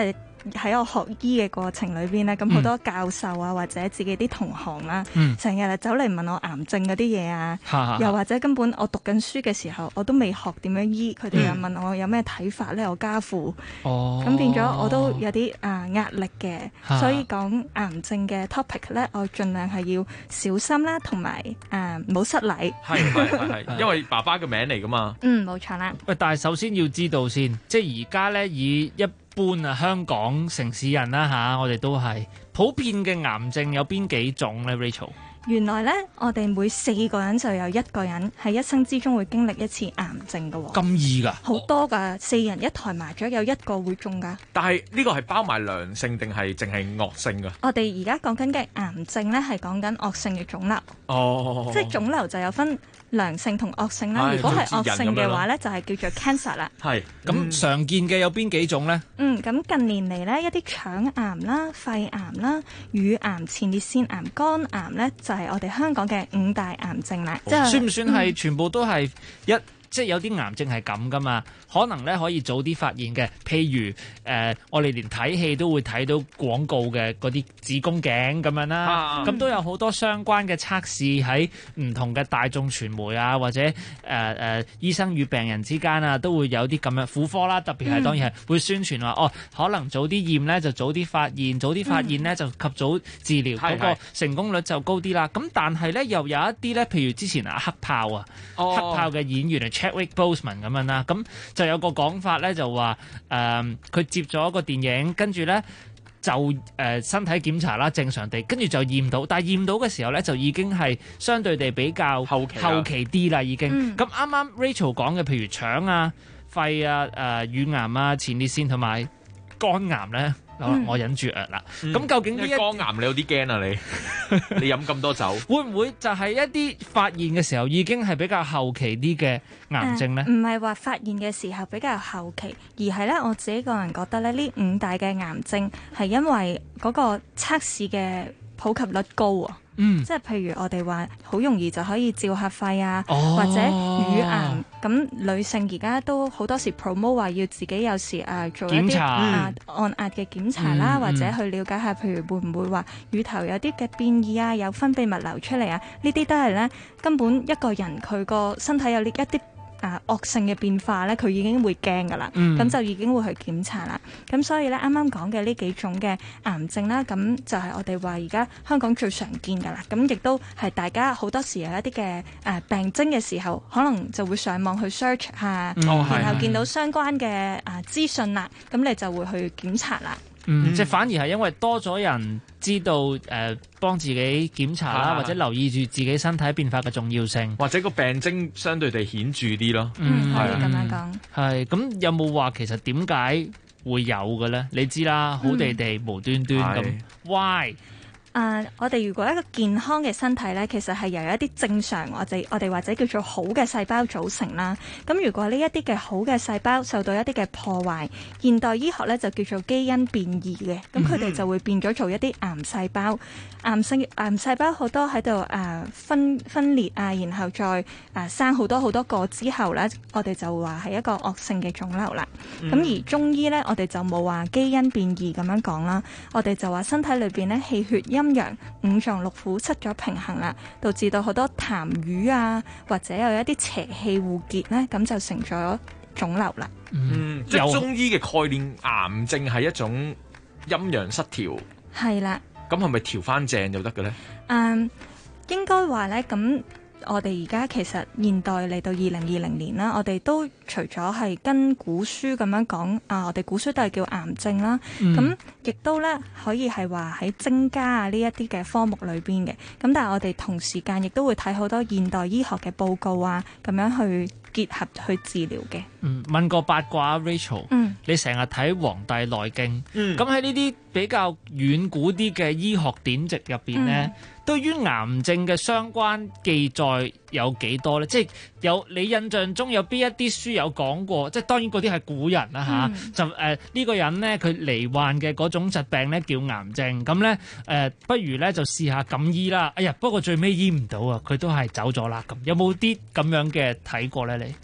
喺我學醫嘅過程裏邊咧，咁好多教授啊或者自己啲同行啦，成日走嚟問我癌症嗰啲嘢啊，又或者根本我讀緊書嘅時候我都未學點樣醫，佢哋又問我有咩睇法咧，我家父，咁變咗我都有啲壓力嘅，所以講癌症嘅 topic 咧，我盡量係要小心啦，同埋唔好失禮。 係，因為爸爸嘅名嚟噶嘛。 冇錯啦。 喂，但係首先要知道先，即係而家咧以一般香港城市人啦我哋都係普遍嘅癌症有邊幾種咧 ，Rachel？ 原來咧，我哋每4個人就有1個人喺一生之中會經歷一次癌症㗎喎。 咁易㗎？ 好多㗎，4人一台麻雀有1個會中㗎。 但係呢個係包埋良性定係淨係惡性㗎？ 我哋而家講緊嘅癌症咧係講緊惡性嘅腫瘤。 即係腫瘤就有分良性同惡性啦。如果係惡性嘅話咧，就係叫做 cancer 啦。 係。咁常見嘅有邊幾種咧？ 咁近年嚟咧，一啲腸癌啦、肺癌啦、乳癌、前列腺癌、肝癌咧，就係我哋香港嘅5大癌症啦。 算唔算係全部都係即係有啲癌症係咁噶嘛？可能咧可以早啲發現嘅，譬如我哋連睇戲都會睇到廣告嘅嗰啲子宮頸咁樣啦，咁都有好多相關嘅測試喺唔同嘅大眾傳媒啊，或者醫生與病人之間啊，都會有啲咁樣婦科啦，特別係當然係會宣傳話可能早啲驗咧就早啲發現，早啲發現咧就及早治療，嗰個成功率就高啲啦。咁但係咧又有一啲咧，譬如之前黑豹黑豹嘅演員Chadwick Boseman 咁樣啦，咁就有個講法咧，就話佢接咗個電影，跟住咧就身體檢查啦，正常地，跟住就驗到，但係驗到嘅時候咧，就已經係相對地比較後期啲啦，已經。咁啱啱 Rachel 講嘅，譬如腸啊、肺啊、乳癌啊、前列腺同埋肝癌咧。我忍住啦。咁究竟呢肝癌你有啲驚啊？你飲咁多酒， 會唔會就係一啲發現嘅時候已經係比較後期啲嘅癌症呢？ 唔係話發現嘅時候比較後期，而係咧我自己個人覺得咧，呢5大嘅癌症係因為嗰個測試嘅普及率高啊。即係譬如我哋話好容易就可以照下肺啊，或者乳癌咁，女性而家都好多時 promote 話要自己有時做一啲按壓嘅檢查啦，或者去了解下，譬如會唔會話乳頭有啲嘅變異啊，有分泌物流出嚟啊，呢啲都係咧根本一個人佢個身體有呢一啲惡性嘅變化咧，佢已經會驚噶啦，咁就已經會去檢查啦。咁所以咧，啱啱講嘅呢幾種嘅癌症啦，咁就係我哋話而家香港最常見噶啦。咁亦都係大家好多時有一啲嘅病徵嘅時候，可能就會上網去 search 下，然後見到相關嘅資訊啦，咁你就會去檢查啦。 即係反而係因為多咗人知道幫自己檢查啦，或者留意住自己身體變化嘅重要性， 或者個病徵相對地顯著啲咯。 可以咁樣講。 係咁，有冇話其實點解會有嘅咧？你知啦，好地地無端端咁 why？ 我哋如果一個健康嘅身體咧，其實係由一啲正常我哋或者叫做好嘅細胞組成啦。咁如果呢一啲嘅好嘅細胞受到一啲嘅破壞，現代醫學咧就叫做基因變異嘅，咁佢哋就會變咗做一啲癌細胞。癌細胞好多喺度分裂啊，然後再生好多個之後咧，我哋就話係一個惡性嘅腫瘤啦。咁而中醫咧，我哋就冇話基因變異咁樣講啦，我哋就話身體裏邊咧氣血陰陽5臟6腑失咗平衡啦，導致到好多痰瘀啊，或者有一啲邪氣互結咧，咁就成咗腫瘤啦。 即係中醫嘅概念，癌症係一種陰陽失調。 係啦。 咁係咪調翻正就得嘅咧？ 應該話咧，咁我哋而家其實現代嚟到2020年啦，我哋都除咗係跟古書咁樣講我哋古書都係叫癌症啦，咁亦都咧可以係話喺精家啊呢一啲嘅科目裏邊嘅，咁但係我哋同時間亦都會睇好多現代醫學嘅報告啊，咁樣去結合去治療嘅。 問個八卦 Rachel，你成日睇《黃帝內經》，咁喺呢啲比較遠古啲嘅醫學典籍入邊呢，對於癌症嘅相關記載有幾多呢？即係有你印象中有邊一啲書有講過？即係當然嗰啲係古人啦就呢個人呢，佢罹患嘅嗰種疾病呢叫癌症，咁呢不如呢就試下咁醫啦。哎呀，不過最尾醫唔到啊，佢都係走咗啦。咁有冇啲咁樣嘅睇過呢？你？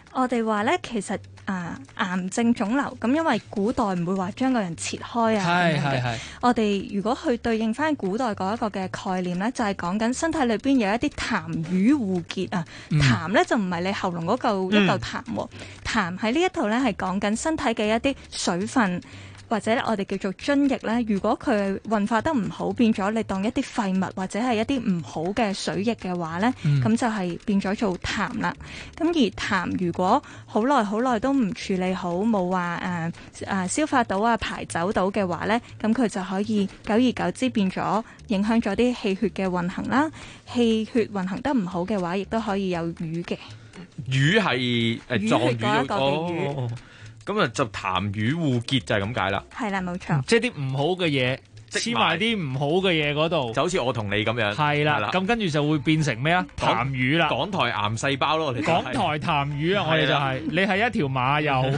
我哋話咧，其實癌症腫瘤咁，因為古代唔會話將個人切開啊。係。我哋如果去對應翻古代嗰一個嘅概念咧，就係講緊身體裏邊有一啲痰瘀互結啊。痰咧就唔係你喉嚨嗰嚿一嚿痰喎，痰喺呢一度咧係講緊身體嘅一啲水分。或者我哋叫做津液咧，如果佢運化得唔好，變咗你當一啲廢物或者係一啲唔好嘅水液嘅話咧，咁就係變咗做痰啦。咁而痰如果好耐都唔處理好，冇話消化到啊排走到嘅話咧，咁佢就可以久而久之變咗影響咗啲氣血嘅運行啦。氣血運行得唔好嘅話，亦都可以有瘀嘅。 瘀係撞瘀嗰一個嘅瘀。 咁啊，就痰瘀互結就係咁解啦。 係啦，冇錯。 即係啲唔好嘅嘢黐埋啲唔好嘅嘢嗰度， 就好似我同你咁樣。係啦，咁跟住就會變成咩啊？痰瘀啦， 港台癌細胞咯，我哋。 港台痰瘀啊，我哋就係你係一條馬友。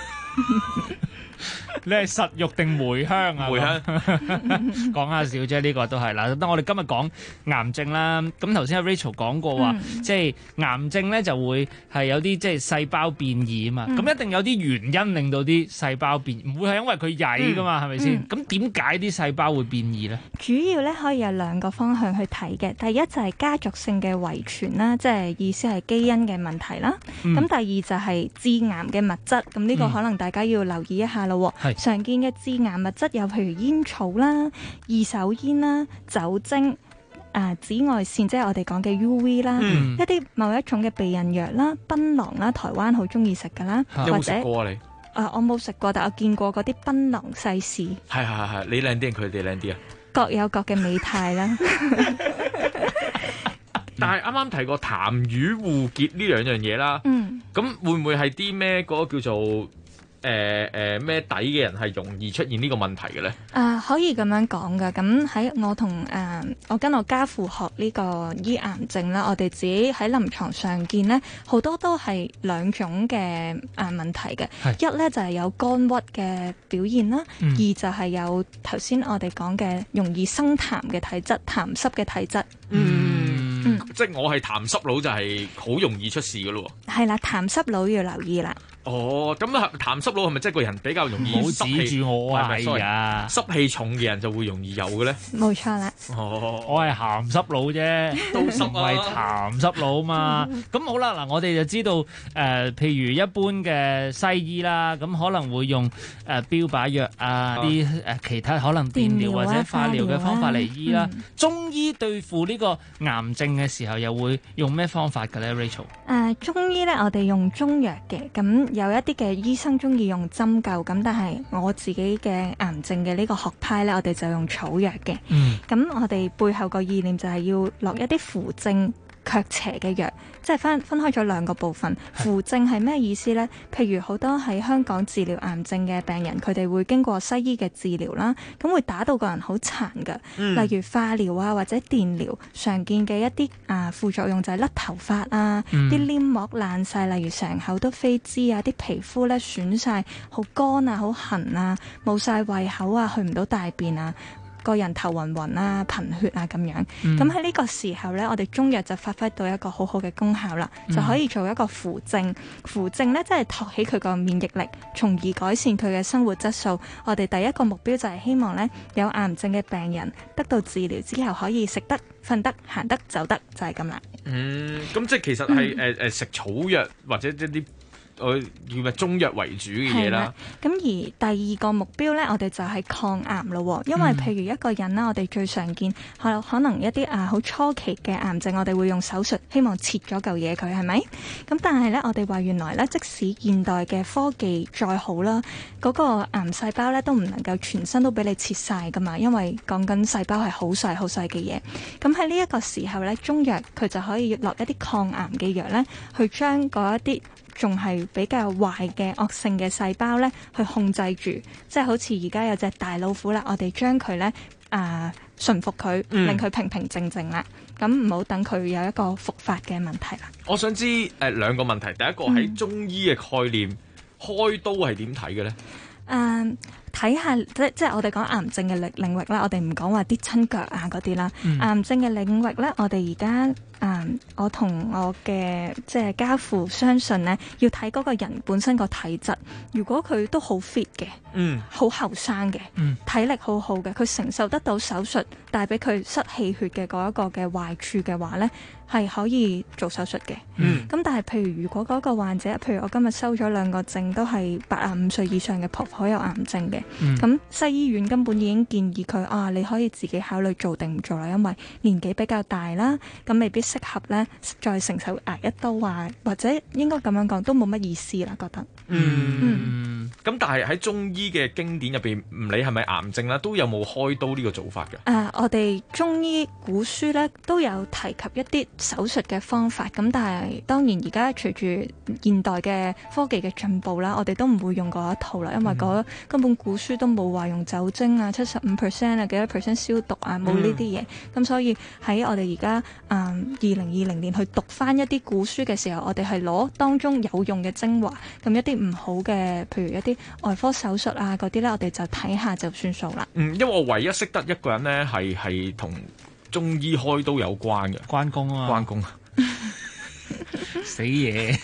你係實肉定梅香啊？梅香講下笑啫，呢個都係啦。等我哋今日講癌症啦。咁頭先阿 Rachel 講過話，即係癌症咧就會係有啲即係細胞變異啊嘛。咁一定有啲原因令到啲細胞變，唔會係因為佢曳噶嘛，係咪先？咁點解啲細胞會變異咧？ 主要咧可以有兩個方向去睇嘅。第一就係家族性嘅遺傳啦，即係意思係基因嘅問題啦。咁第二就係致癌嘅物質。咁呢個可能大家要留意一下咯。常見嘅致癌物質有譬如煙草啦、二手煙啦、酒精、紫外線，即係我哋講嘅 UV 啦，一啲某一種嘅避孕藥啦、檳榔啦，台灣好中意食噶啦， 或者有冇食過啊你？ 我冇食過，但我見過嗰啲檳榔西施。 係，你靚啲定佢哋靚啲啊？ 各有各嘅美態啦。 但係啱啱提過痰瘀互結呢兩樣嘢啦，咁會唔會係啲咩嗰個叫做？咩底嘅人係容易出現呢個問題嘅咧？ 可以咁樣講㗎。咁喺我跟我家父學呢個醫癌症啦，我哋自己喺臨床上見咧，好多都係兩種嘅問題嘅。一咧就係有肝鬱嘅表現啦，二就係有頭先我哋講嘅容易生痰嘅體質、痰濕嘅體質。 即係我係痰濕佬就係好容易出事㗎咯。係啦， 痰濕佬要留意啦。 哦，咁痰濕佬係咪即係個人比較容易？ 唔好指住我啊！ 係啊，濕氣重嘅人就會容易有嘅咧。 冇錯啦。 我係鹹濕佬啫，都唔係痰濕佬嘛。咁好啦，嗱，我哋就知道譬如一般嘅西醫啦，咁可能會用標靶藥啊，啲其他可能電療或者化療嘅方法嚟醫啦。中醫對付呢個癌症嘅時候，又會用咩方法嘅咧 ？Rachel？ 中醫咧，我哋用中藥嘅，咁有一啲嘅醫生中意用針灸，咁但係我自己嘅癌症嘅呢個學派咧，我哋就用草藥嘅。咁我哋背後個意念就係要落一啲扶正卻邪嘅藥，即係分開咗兩個部分。扶正係咩意思呢？譬如好多喺香港治療癌症嘅病人，佢哋會經過西醫嘅治療啦，咁會打到個人好殘㗎。例如化療啊或者電療，常見嘅一啲副作用就係甩頭髮啊，啲黏膜爛晒，例如成口都飛滋啊，啲皮膚咧損晒，好乾啊，好痕啊，冇晒胃口啊，去唔到大便啊，個人頭暈暈啊、貧血啊咁樣，咁喺呢個時候呢，我哋中藥就發揮到一個好好嘅功效啦，就可以做一個扶正。扶正呢，即係托起佢個免疫力，從而改善佢嘅生活質素。我哋第一個目標就係希望呢，有癌症嘅病人得到治療之後可以食得、瞓得、行得、走得，就係咁啦。 咁即係其實係食草藥或者一啲叫咩中藥為主嘅嘢啦。咁而第二個目標呢，我哋就係抗癌咯。因為譬如一個人啦，我哋最常見可能一啲好初期嘅癌症，我哋會用手術，希望切咗嚿嘢佢，係咪？咁但係呢，我哋話原來呢，即使現代嘅科技再好啦，嗰個癌細胞呢都唔能夠全身都俾你切晒噶嘛，因為講緊細胞係好細好細嘅嘢。咁喺呢一個時候呢，中藥佢就可以落一啲抗癌嘅藥呢，去將嗰一啲仲係比較壞嘅惡性嘅細胞咧，去控制住，即係好似而家有隻大老虎啦，我哋將佢咧馴服佢，令佢平平靜靜啦，咁唔好等佢有一個復發嘅問題啦。 我想知兩個問題，第一個喺中醫嘅概念，開刀係點睇嘅咧？ 睇下即係我哋講癌症嘅領域啦，我哋唔講話啲親腳啊嗰啲啦。癌症嘅領域咧，我哋而家我同我嘅即係家父相信呢，要睇嗰個人本身個體質。如果佢都好 fit 嘅，好後生嘅，體力好好嘅，佢承受得到手術帶俾佢失氣血嘅嗰一個嘅壞處嘅話呢，係可以做手術嘅。咁但係譬如果嗰個患者，譬如我今日收咗2個症，都係85歲以上嘅婆婆有癌症嘅，咁西醫院根本已經建議佢你可以自己考慮做定唔做啦，因為年紀比較大啦，咁未必適合呢再承受捱一刀啊，或者應該咁樣講都冇乜意思啦，覺得。 咁但係喺中醫嘅經典入邊，唔理係咪癌症啦，都有冇開刀呢個做法嘅？ 我哋中醫古書咧都有提及一啲手術嘅方法，咁但係當然而家隨住現代嘅科技嘅進步啦，我哋都唔會用嗰一套啦，因為根本古書都冇話用酒精啊、75%啊、幾多%消毒啊，冇呢啲嘢。咁所以喺我哋而家2020年去讀翻一啲古書嘅時候，我哋係攞當中有用嘅精華，咁一啲唔好嘅，譬如一啲外科手術啊嗰啲咧，我哋就睇下就算數啦。 因為我唯一識得一個人咧，係同中醫開刀有關嘅， 關公啊， 關公死嘢。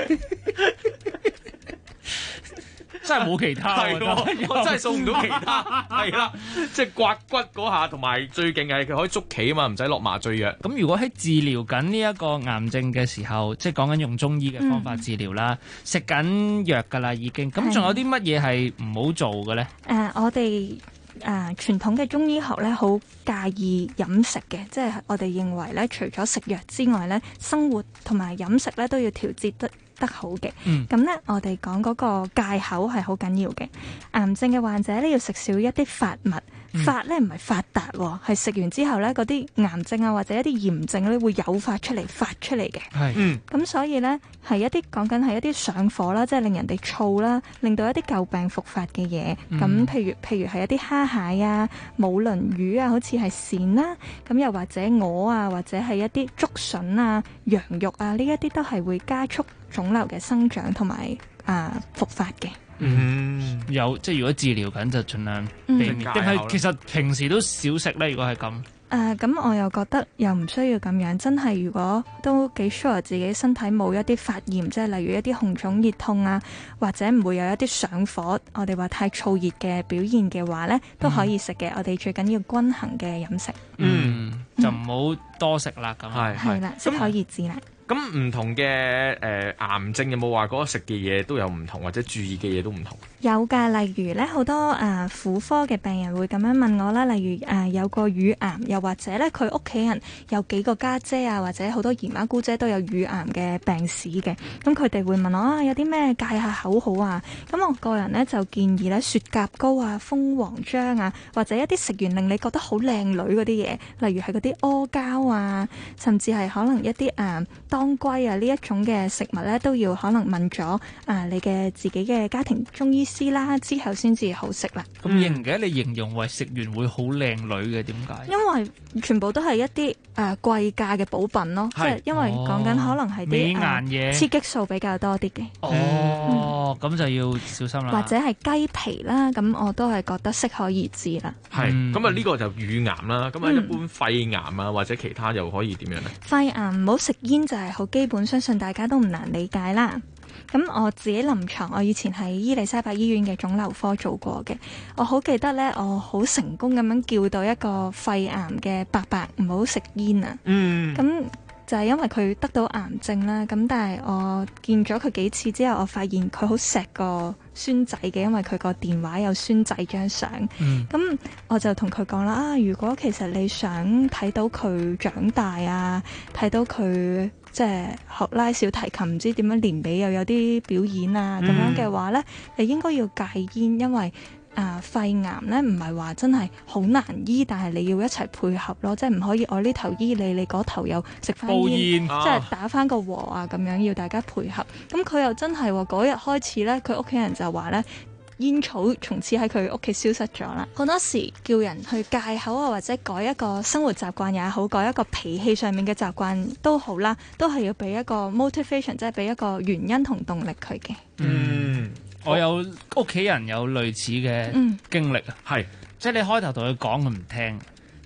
真係冇其他， 我真係數唔到其他，係啦，即係刮骨嗰下，同埋最勁係佢可以捉棋啊嘛，唔使落麻醉藥。 咁如果喺治療緊呢一個癌症嘅時候，即係講緊用中醫嘅方法治療啦，食緊藥㗎啦已經，咁仲有啲乜嘢係唔好做嘅咧？ 我哋傳統嘅中醫學咧，好介意飲食嘅，即係我哋認為咧，除咗食藥之外咧，生活同埋飲食咧都要調節得好嘅。咁咧，我哋講嗰個戒口係好緊要嘅。癌症嘅患者咧，要食少一啲發物。發咧唔係發達喎，係食完之後咧，嗰啲癌症啊或者一啲炎症咧會誘發出嚟發出嚟嘅。咁所以咧係一啲講緊係一啲上火啦，即係令人哋燥啦，令到一啲舊病復發嘅嘢。咁譬如係一啲蝦蟹啊、母鱗魚啊，好似係鱔啦，咁又或者鵝啊，或者係一啲竹筍啊、羊肉啊，呢一啲都係會加速腫瘤嘅生長同埋復發嘅。 有即係如果治療緊就盡量避免，定係其實平時都少食咧？如果係咁， 咁我又覺得又唔需要咁樣。真係如果都幾 sure 自己身體冇一啲發炎，即係例如一啲紅腫熱痛啊，或者唔會有一啲上火，我哋話太燥熱嘅表現嘅話呢，都可以食嘅。我哋最緊要均衡嘅飲食， 就唔好多食啦。咁係啦，適可而止啦。 咁唔同嘅癌症有冇話嗰個食嘅嘢都有唔同，或者注意嘅嘢都唔同？ 有㗎，例如咧好多婦科嘅病人會咁樣問我啦，例如有個乳癌，又或者咧佢屋企人有幾個家姐啊，或者好多姨媽姑姐都有乳癌嘅病史嘅，咁佢哋會問我有啲咩戒下口好啊？咁我個人咧就建議咧雪蛤膏啊、蜂王漿啊，或者一啲食完令你覺得好靚女嗰啲嘢，例如係嗰啲阿膠啊，甚至係可能一啲當歸啊呢一種嘅食物咧，都要可能問咗你嘅自己嘅家庭中醫師啦，之後先至好食啦。 咁型嘅，你形容為食完會好靚女嘅，點解？ 因為全部都係一啲貴價嘅補品咯，即係因為講緊可能係啲美顏嘢， 雌激素比較多啲嘅。 咁就要小心啦。 或者係雞皮啦，咁我都係覺得適可而止啦。 係咁啊，呢個就乳癌啦。咁啊，一般肺癌啊或者其他又可以點樣呢？ 肺癌唔好食煙就係好基本，相信大家都唔難理解啦。咁我自己臨床，我以前喺伊利沙伯醫院嘅腫瘤科做過嘅，我好記得呢，我好成功咁樣叫到一個肺癌嘅伯伯唔好食煙啊。咁就係因為佢得到癌症啦。咁但係我見咗佢幾次之後，我發現佢好錫個孫仔嘅，因為佢個電話有孫仔張相。咁我就同佢講啦，如果其實你想睇到佢長大啊，睇到佢即係學拉小提琴，唔知點樣年尾又有啲表演啊咁樣嘅話呢，你應該要戒煙，因為肺癌呢唔係話真係好難醫，但係你要一齊配合咯，即係唔可以我呢頭醫你嗰頭又食翻煙，即係打翻個和啊咁樣，要大家配合。咁佢又真係嗰日開始呢，佢屋企人就話呢，煙草從此喺佢屋企消失咗啦。好多時叫人去戒口啊，或者改一個生活習慣也好，改一個脾氣上面嘅習慣都好啦，都係要俾一個 motivation， 即係俾一個原因同動力佢嘅。 我有屋企人有類似嘅經歷啊， 係即係你開頭同佢講佢唔聽，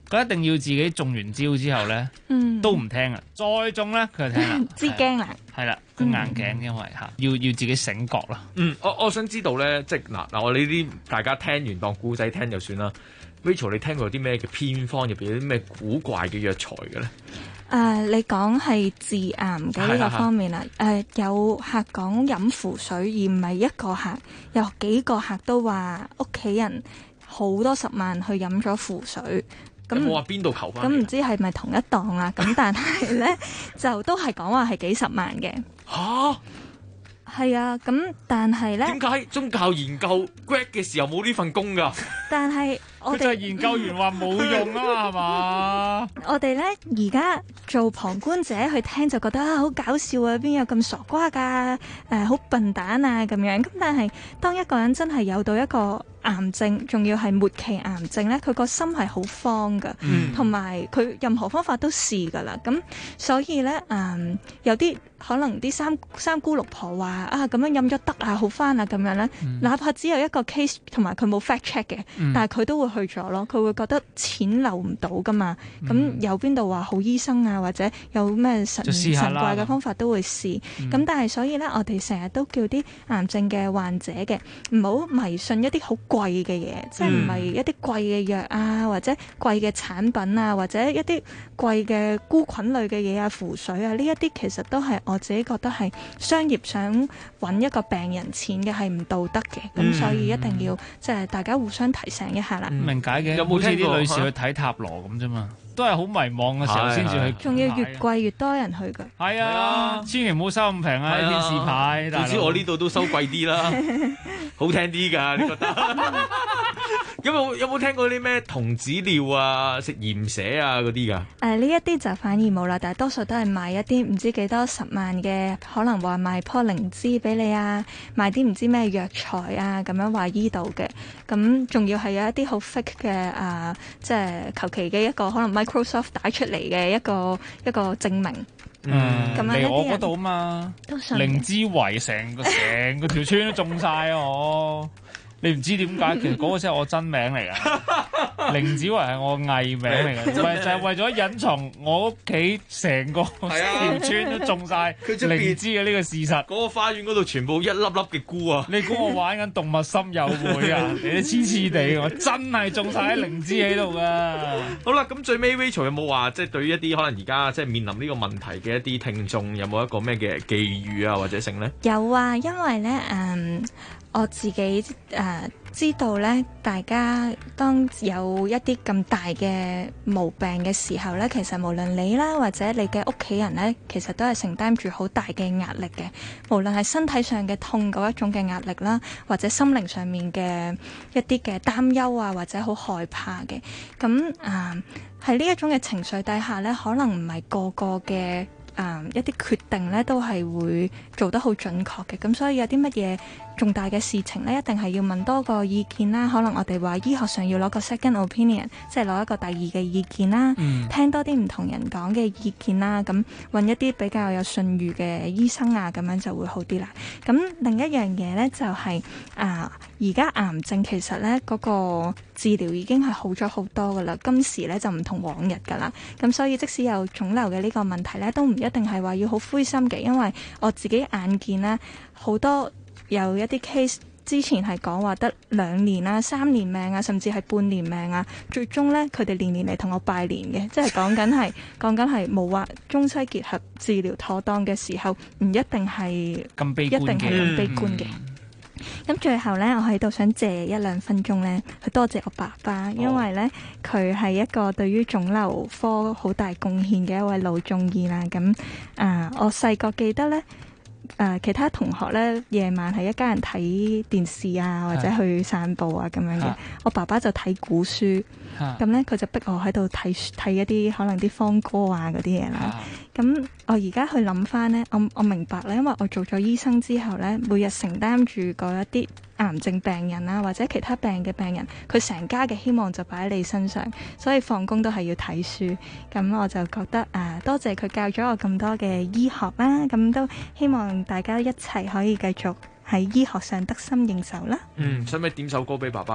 佢一定要自己中完招之後咧，都唔聽啊，再中咧佢就聽啦， 知驚啦， 係啦，佢硬頸，因為要自己醒覺啦。 我想知道咧，即係嗱，我呢啲大家聽完當故仔聽就算啦。Rachel， 你聽過啲咩嘅偏方入邊有啲咩古怪嘅藥材嘅咧？ 你講係致癌嘅呢個方面啦。有客講飲符水，而唔係一個客，有幾個客都話屋企人好多10萬去飲咗符水。咁冇話邊度求翻？ 咁唔知係咪同一檔啦？咁但係咧就都係講話係幾十萬嘅。 嚇！ 係啊，咁但係咧， 點解宗教研究 grad 嘅時候冇呢份工㗎？ 但係我哋就係研究完話冇用啊嘛，係嘛？ 我哋咧而家做旁觀者去聽就覺得好搞笑啊，邊有咁傻瓜㗎？好笨蛋啊咁樣。咁但係當一個人真係有到一個癌症，仲要係末期癌症咧，佢個心係好慌㗎，同埋佢任何方法都試㗎啦。咁所以咧，有啲可能啲三姑六婆話啊，咁樣飲咗得啊，好返啊咁樣咧，哪怕只有一個 case 同埋佢冇 fact check 嘅，但係佢都會去咗咯。佢會覺得錢留唔到㗎嘛。咁有邊度話好醫生啊，或者有咩神怪嘅方法都會試。咁但係所以咧，我哋成日都叫啲癌症嘅患者嘅唔好迷信一啲好貴嘅嘢，即係唔係一啲貴嘅藥啊，或者貴嘅產品啊，或者一啲貴嘅菇菌類嘅嘢啊，符水啊，呢一啲其實都係我自己覺得係商業想揾一個病人錢嘅，係唔道德嘅。咁所以一定要即係大家互相提醒一下啦。 明解嘅，有冇聽啲女士去睇塔羅咁啫嘛？都係好迷茫嘅時候先至去， 仲要越貴越多人去㗎。 係啊，千祈唔好收咁平啊！啲天使牌， 總之我呢度都收貴啲啦，好聽啲㗎，你覺得？有冇聽過啲咩童子尿啊、食鹽蛇啊嗰啲㗎？ 呢一啲就反而冇啦，但係多數都係賣一啲唔知幾多10萬嘅，可能話賣棵靈芝俾你啊，賣啲唔知咩藥材啊，咁樣話醫到嘅。咁仲要係有一啲好 fake 嘅即係求其嘅一個可能 Microsoft 打出嚟嘅一個證明。咁嚟我嗰度啊嘛，靈芝圍成個條村都中晒啊！我你唔知點解，其實嗰個先係我真名嚟噶，靈芝圍係我藝名嚟嘅，就係為咗隱藏我屋企成個條村都中晒靈芝嘅呢個事實。 嗰個花園嗰度全部一粒粒嘅菇啊！ 你估我玩緊動物森友會啊？你都黐黐地，我真係中晒啲靈芝喺度噶。 好啦，咁最尾 Rachel 有冇話即係對於一啲可能而家即係面臨呢個問題嘅一啲聽眾，有冇一個咩嘅寄語啊，或者剩咧？ 有啊，因為咧我自己知道咧，大家當有一啲咁大嘅毛病嘅時候咧，其實無論你啦或者你嘅屋企人咧，其實都係承擔住好大嘅壓力嘅。無論係身體上嘅痛嗰一種嘅壓力啦，或者心靈上面嘅一啲嘅擔憂啊，或者好害怕嘅。咁喺呢一種嘅情緒底下咧，可能唔係個個嘅一啲決定咧都係會做得好準確嘅。咁所以有啲乜嘢重大嘅事情咧，一定係要問多個意見啦。可能我哋話醫學上要攞個 second opinion， 即係攞一個第二嘅意見啦，聽多啲唔同人講嘅意見啦。咁揾一啲比較有信譽嘅醫生啊，咁樣就會好啲啦。咁另一樣嘢咧就係而家癌症其實咧嗰個治療已經係好咗好多噶啦。今時咧就唔同往日噶啦。咁所以即使有腫瘤嘅呢個問題咧，都唔一定係話要好灰心嘅，因為我自己眼見咧好多。有一啲 case 之前係講話得2年啦、3年命啊，甚至係半年命啊，最終咧佢哋年嚟同我拜年嘅，即係講緊係冇話中西結合治療妥當嘅時候，唔一定係咁悲觀嘅。 咁最後咧，我喺度想借1-2分鐘咧，去多謝我爸爸，因為咧佢係一個對於腫瘤科好大貢獻嘅一位老中醫啦。咁我細個記得咧。其他同學咧夜晚係一家人睇電視啊，或者去散步啊咁樣嘅。我爸爸就睇古書，咁咧佢就逼我喺度睇一啲可能啲方歌啊嗰啲嘢啦。咁我而家去諗翻咧，我明白啦，因為我做咗醫生之後咧，每日承擔住嗰一啲癌症病人啊，或者其他病嘅病人，佢成家嘅希望就擺喺你身上，所以放工都係要睇書。咁我就覺得多謝佢教咗我咁多嘅醫學啦，咁都希望大家一齊可以繼續喺醫學上得心應手啦。 使唔使點首歌俾爸爸？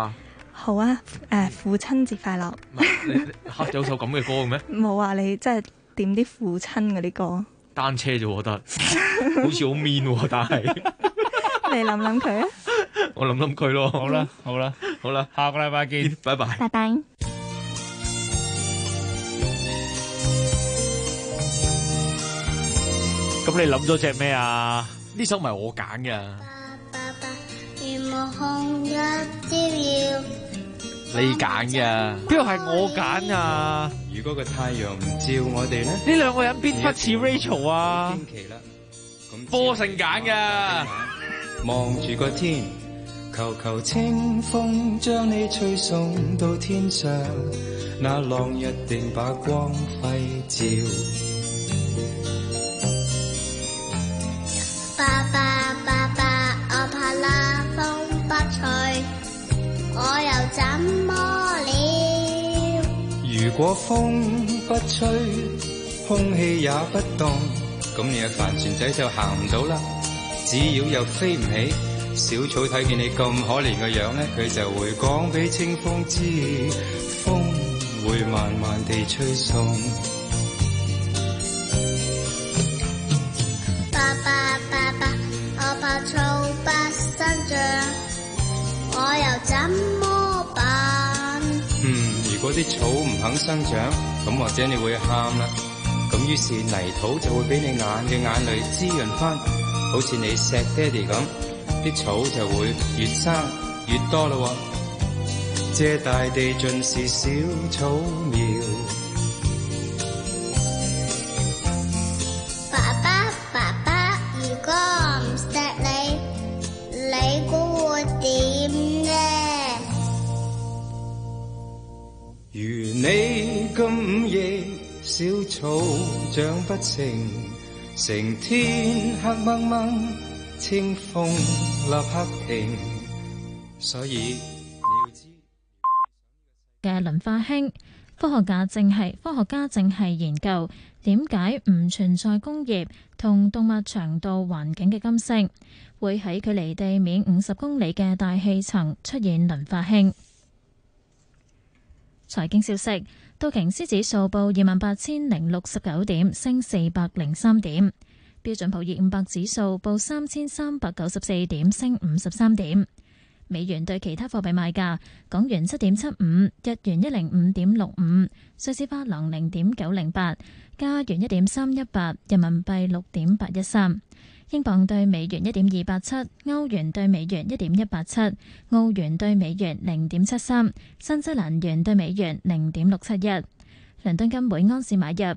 好啊，父親節快樂。 黑有首咁嘅歌嘅咩？ 冇啊，你即係點啲父親嗰啲歌。 單車啫，我覺得好似好 mean 喎，但係你諗諗佢啊。 我諗佢咯。 好啦，好啦， 好啦， 下個禮拜見， 拜拜， 拜拜。 咁你諗咗隻咩啊？ 呢首唔係我揀噶。你揀噶？ 邊度係我揀啊？ 如果個太陽唔照我哋咧， 呢兩個人邊忽似 Rachel 啊？ 天氣啦，咁波成揀噶。 望住個天，求求清風將你吹送到天上，那浪一定把光輝照。 爸爸爸爸，我怕冷風不吹，我又怎麼了？ 如果風不吹，空氣也不動，咁你嘅帆船仔就行唔到啦。只要又飛唔起，小草睇見你咁可憐嘅樣咧，佢就會講俾清風知，風會慢慢地吹送。 爸爸爸爸，我怕草不生長，我又怎麼辦？ 如果啲草唔肯生長，咁或者你會喊啦。咁於是泥土就會俾你眼嘅眼淚滋潤翻，好似你錫爹哋咁，啲草就會越生越多咯。這大地盡是小草苗。 爸爸爸爸，如果我唔錫你，你估會點呢？ 如你咁夜，小草長不成，成天黑掹掹，清風立刻停。所以你要知嘅磷化氫，科學家正係研究點解唔存在工業同動物腸道環境嘅金星會喺距離地面50公里嘅大氣層出現磷化氫。財經消息，道瓊斯指數報28,069點，升403點；標準普爾500指數報3,394點，升53點。美元對其他貨幣賣價：港元7.75，日元105.65，瑞士法郎0.908，加元1.318，人民幣6.813。英鎊對美元1.287，歐元對美元1.187，澳元對美元0.73，新西蘭元對美元0.671。倫敦金每安士買入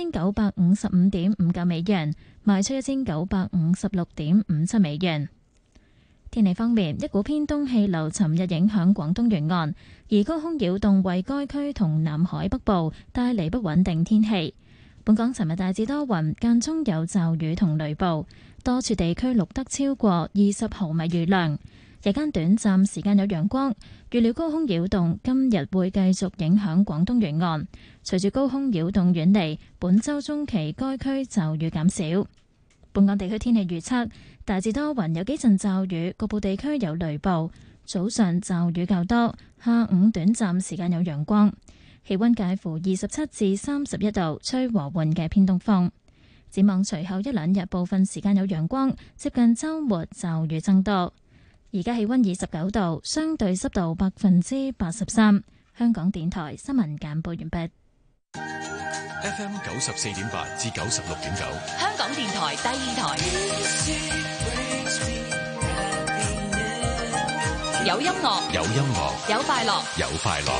1955.59美元，賣出1956.57美元。天氣方面，一股偏東氣流尋日影響廣東沿岸，而高空擾動為該區同南海北部帶嚟不穩定天氣。本港尋日大致多雲，間中有驟雨同雷暴，多處地區錄得超過20毫米雨量。日間短暫時間有陽光，預料高空擾動今日會繼續影響廣東沿岸。隨住高空擾動遠離，本週中期該區驟雨減少。本港地區天氣預測，大致多雲，有幾陣驟雨，局部地區有雷暴。早上驟雨較多，下午短暫時間有陽光。氣溫介乎27至31度，吹和緩嘅偏東風。展望隨後一兩日部分時間有陽光，接近週末驟雨增多。而家氣溫29度，相對濕度83%。香港電台新聞簡報完畢。 FM 94.8至96.9， 香港電台第二台，有音樂， 有音樂， 有快樂， 有快樂。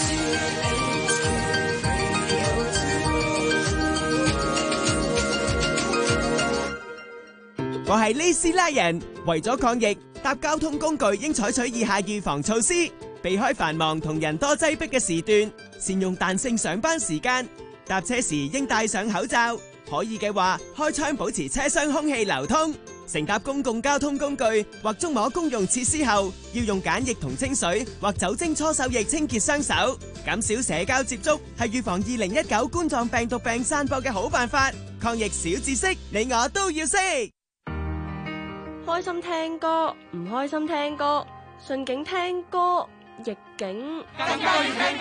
我係呢斯拉人，為咗抗疫，搭交通工具應採取以下預防措施：避開繁忙同人多擠迫嘅時段，善用彈性上班時間。搭車時應戴上口罩，可以嘅話開窗保持車廂空氣流通。乘搭公共交通工具或觸摸公用設施後，要用梘液同清水或酒精搓手液清潔雙手。減少社交接觸係預防2019冠狀病毒病散播嘅好辦法。抗疫小知識，你我都要識。 開心聽歌，唔開心聽歌，順境聽歌， 逆境， 更加要聽歌。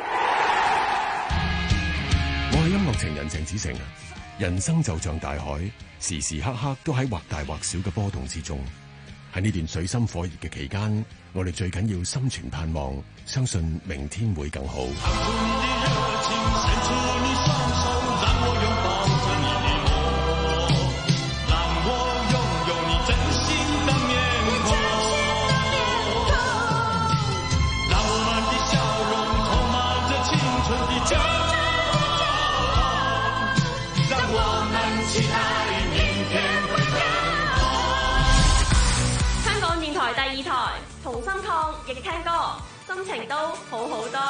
我係音樂情人鄭子誠。人生就像大海，時時刻刻都喺或大或小嘅波動之中。喺呢段水深火熱嘅期間，我哋最緊要心存盼望，相信明天會更好。 第二台同心抗疫聽歌，心情都好好多。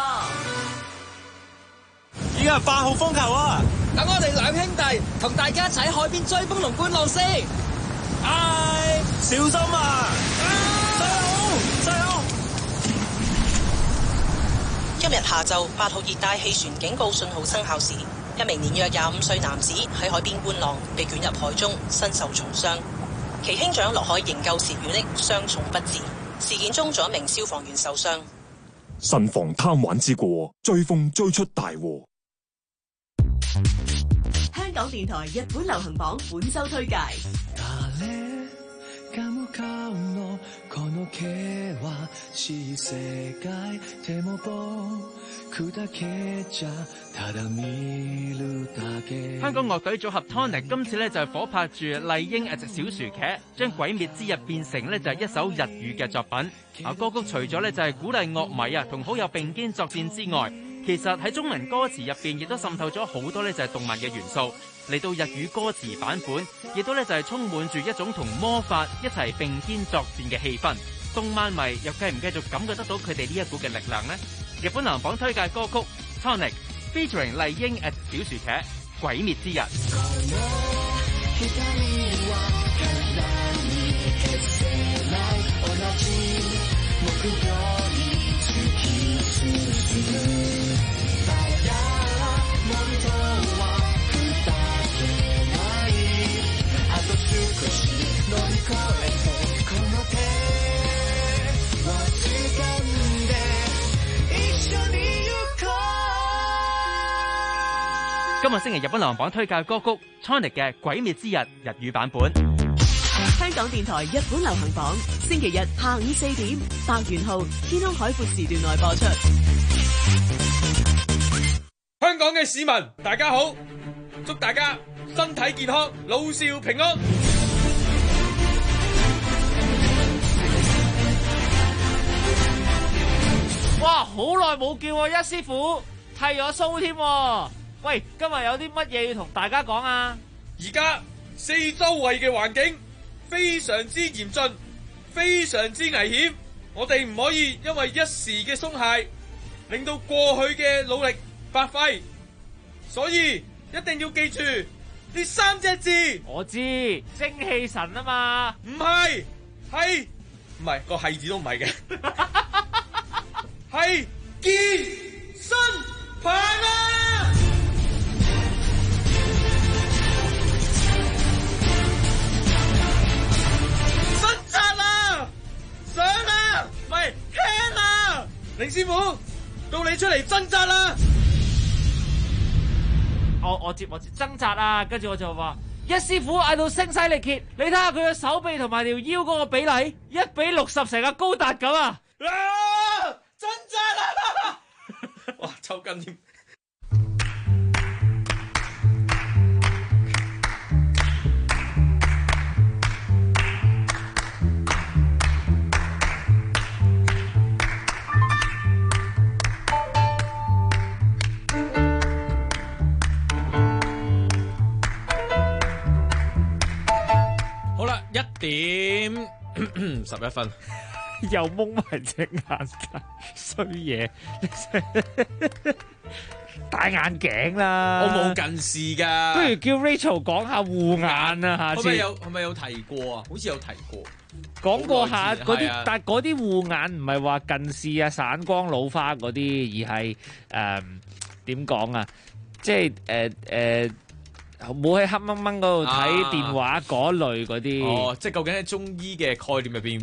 依家係8號風球啊！等我哋兩兄弟同大家一齊喺海邊追風同觀浪先。唉，小心啊！細佬！ 今日下晝8號熱帶氣旋警告信號生效時，一名年約25歲男子喺海邊觀浪，被捲入海中，身受重傷。其兄長落海營救時遇溺，傷重不治。事件中，仲有一名消防員受傷。 慎防貪玩之過，追風追出大禍。 香港電台日本流行榜本周推介。 香港樂隊組合 Tonic 今次咧就係夥拍住麗英隻小薯茄，將《鬼滅之刃》變成咧就係一首日語嘅作品。歌曲除咗咧就係鼓勵樂迷啊同好友並肩作戰之外，其實喺中文歌詞入邊亦都滲透咗好多咧就係動漫嘅元素。嚟到日語歌詞版本，亦都咧就係充滿住一種同魔法一齊並肩作戰嘅氣氛。動漫迷又繼唔繼續感覺得到佢哋呢一股嘅力量呢？日本流行榜推介歌曲 Tonic featuring 麗英小薯茄《鬼滅之刃》。今日星期日本流行榜推介歌曲 Tonic 嘅《鬼滅之刃》日語版本。 香港電台日本流行榜星期日下午4點，白元浩天空海闊時段內播出。 香港嘅市民大家好，祝大家身體健康，老少平安。 哇，好耐冇見喎，一師傅剃咗鬚添。喂，今日有啲乜嘢要同大家講啊？ 而家四周圍嘅環境非常之嚴峻，非常之危險，我哋唔可以因為一時嘅鬆懈，令到過去嘅努力白費。所以一定要記住呢3隻字。 我知，精氣神啊嘛。 唔係，係唔係個係字都唔係嘅，係健身棒啊！掙扎啦，上啦，唔係聽啦，凌師傅，到你出嚟掙扎啦！ 我接掙扎啊，跟住我就話一師傅嗌到聲嘶力竭，你睇下佢嘅手臂同埋條腰嗰個比例，1比60成個高達咁啊！ 掙扎啦！哇，抽筋添。好啦，1點11分。 又蒙埋隻眼㗎，衰嘢！戴眼鏡啦， 我冇近視噶。 不如叫 Rachel 講下護眼啊，下次係咪有提過啊？好似有提過， 講過下嗰啲， 啊、 但係嗰啲護眼唔係話近視啊、散光、老花嗰啲，而係點講啊？即係冇喺黑掹掹嗰度睇電話嗰類嗰啲。 哦，即係究竟喺中醫嘅概念入邊，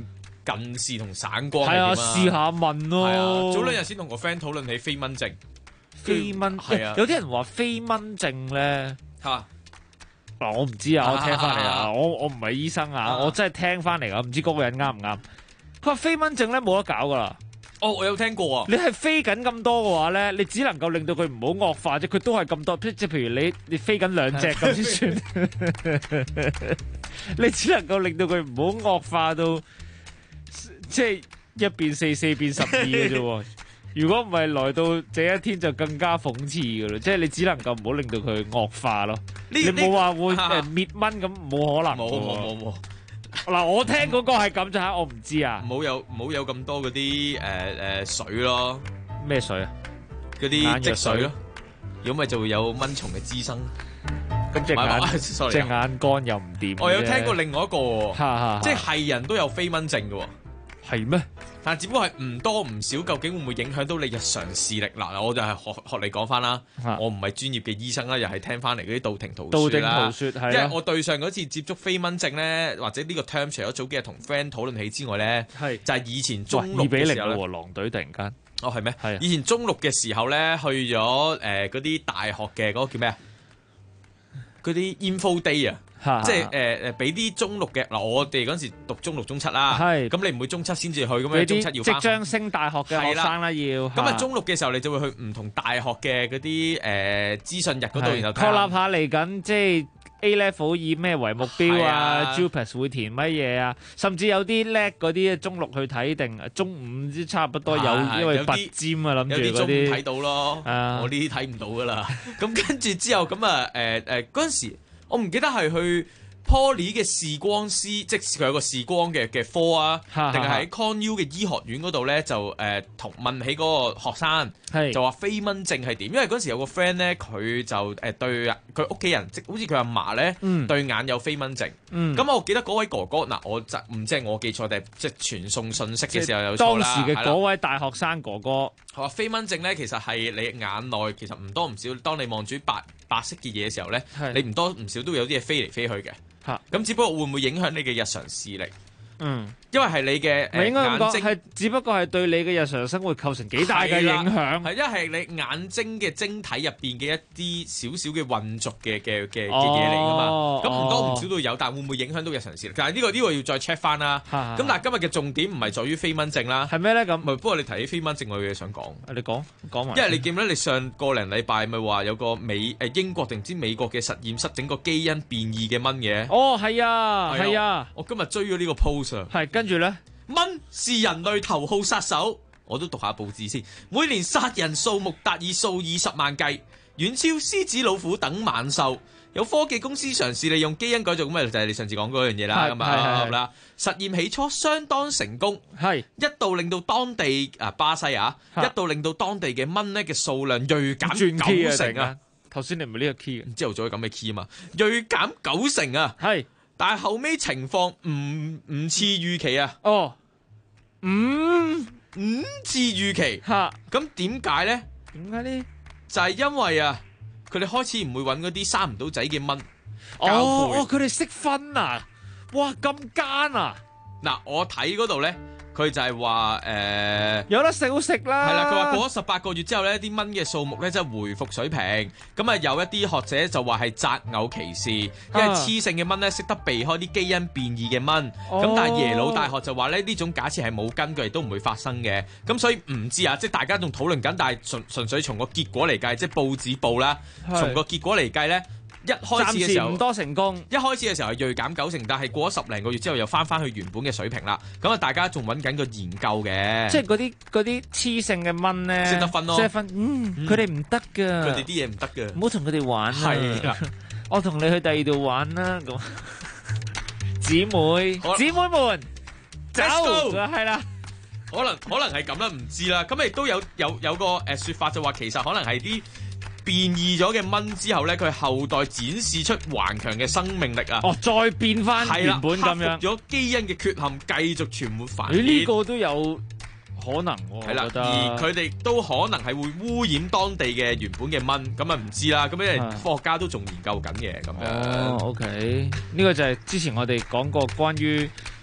近視同散光係啊，試下問咯。 係啊，早兩日先同個 friend 討論起飛蚊症。 飛蚊係啊，有啲人話飛蚊症咧嚇。 嗱，我唔知啊，我聽翻嚟啊，我唔係醫生啊，我真係聽翻嚟啊，唔知嗰個人啱唔啱？佢話飛蚊症咧冇得搞噶啦。 哦，我有聽過啊。 你係飛緊咁多嘅話咧，你只能夠令到佢唔好惡化啫。佢都係咁多，即係譬如你飛緊兩隻咁先算。你只能夠令到佢唔好惡化到，即係1變4，4變12嘅啫喎。如果唔係來到這一天就更加諷刺㗎啦，即係你只能夠唔好令到佢惡化咯。你冇話會滅蚊咁，冇可能。 冇。 嗱，我聽嗰個係咁就係，我唔知啊。 冇有咁多嗰啲水咯。 咩水啊？ 嗰啲積水咯。如果咪就會有蚊蟲嘅滋生。 咁隻眼乾又唔掂。 我有聽過另外一個，即係人都有飛蚊症嘅。 係咩？ 但係只不過係唔多唔少，究竟會唔會影響到你日常視力？嗱，我就係學你講翻啦。我唔係專業嘅醫生啦，又係聽翻嚟嗰啲道聽途說啦。因為我對上嗰次接觸飛蚊症咧，或者呢個 term 除咗早幾日同 friend 討論起之外咧，就係以前中六嘅時候咧， 狼隊突然間。 哦，係咩？係。以前中六嘅時候咧，去咗嗰啲大學嘅嗰個叫咩啊？嗰啲 info day 啊，即係俾啲中六嘅嗱，我哋嗰陣時讀中六中七啦，咁你唔會中七先至去咁樣，中七要即將升大學嘅學生啦，要咁啊中六嘅時候，你就會去唔同大學嘅嗰啲資訊日嗰度，然後確立下嚟緊，即係 A level 以咩為目標啊 ，JUPAS 會填乜嘢啊，甚至有啲叻嗰啲中六去睇定中五之差不多有，因為拔尖啊，諗住嗰啲有啲中五睇到咯，我呢啲睇唔到噶啦。咁跟住之後咁啊嗰陣時。我唔記得係去 Poly 嘅視光師，即係佢有個視光嘅科啊，定係喺 ConU 嘅醫學院嗰度咧，就同問起嗰個學生，就話飛蚊症係點？因為嗰時有個 friend 咧，佢就對佢屋企人，即好似佢阿嫲咧，對眼有飛蚊症。咁我記得嗰位哥哥嗱，我就唔知係我記錯定係即係傳送信息嘅時候有錯啦。 當時嘅嗰位大學生哥哥， 佢話飛蚊症咧，其實係你眼內其實唔多唔少，當你望住白色嘅嘢嘅時候咧，你唔多唔少都會有啲嘢飛嚟飛去嘅。咁只不過會唔會影響你嘅日常視力？因為係你嘅應該咁講， 眼睛係只不過係對你嘅日常生活構成幾大嘅影響。 係因為係你眼睛嘅晶體入邊嘅一啲少少嘅混濁嘅嘢嚟㗎嘛。咁唔多唔少都有，但會唔會影響到日常視力？但係呢個要再 check 翻啦。咁但係今日嘅重點唔係在於飛蚊症啦。 係咩咧？咁不過你提起飛蚊症，我有嘢想講。 你講埋。 因為你記唔記得你上個零禮拜咪話有個英國定唔知美國嘅實驗室整個基因變異嘅蚊嘅？ 哦，係啊，係啊。 我今日追咗呢個 post 啊。 係跟住咧。 蚊是人類頭號殺手，我都讀下報紙先。每年殺人數目達以數以十萬計，遠超獅子、老虎等猛獸。有科技公司嘗試利用基因改造，咁就係你上次講嗰樣嘢啦。咁啊，實驗起初相當成功，一度令到當地巴西一度令到當地嘅蚊咧嘅數量銳減9成啊！ 頭先你唔係呢個 key 嘅， 朝頭早係咁嘅 key 啊嘛，銳減9成啊！係。但係後尾情況唔似預期啊！ 哦，唔似預期嚇，咁點解咧？ 點解咧？ 就係因為佢哋開始唔會揾嗰啲生唔到仔嘅蚊。 佢哋識分啊！哇，咁奸啊！ 嗱，我睇嗰度咧。佢就係話有得食好食啦， 係啦。佢話過咗18個月之後咧，啲蚊嘅數目咧即係回復水平。咁啊，有一啲學者就話係擇偶歧視，因為雌性嘅蚊咧識得避開啲基因變異嘅蚊。咁但係耶魯大學就話咧呢種假設係冇根據，亦都唔會發生嘅。咁所以唔知啊，即係大家仲討論緊，但係純粹從個結果嚟計，即係報紙報啦。從個結果嚟計咧。一開始嘅時候唔多成功， 一開始嘅時候係銳減9成，但係過咗10零個月之後又翻去原本嘅水平啦。咁啊，大家仲揾緊個研究嘅， 即係嗰啲雌性嘅蚊咧， 識得分咯， 識得分。佢哋唔得噶， 佢哋啲嘢唔得噶， 唔好同佢哋玩啊。 係啦， 我同你去第二度玩啦。咁姊妹們走，係啦。 可能係咁啦，唔知啦。咁亦都有個説法就話，其實可能係啲變異咗嘅蚊之後咧，佢後代展示出頑強嘅生命力啊！ 再變翻原本咁樣， 克服咗基因嘅缺陷，繼續存活繁衍。 呢個都有可能喎。 係啦，而佢哋都可能係會污染當地嘅原本嘅蚊，咁啊唔知啦。咁因為科學家都仲研究緊嘅咁樣。 OK，呢個就係之前我哋講過關於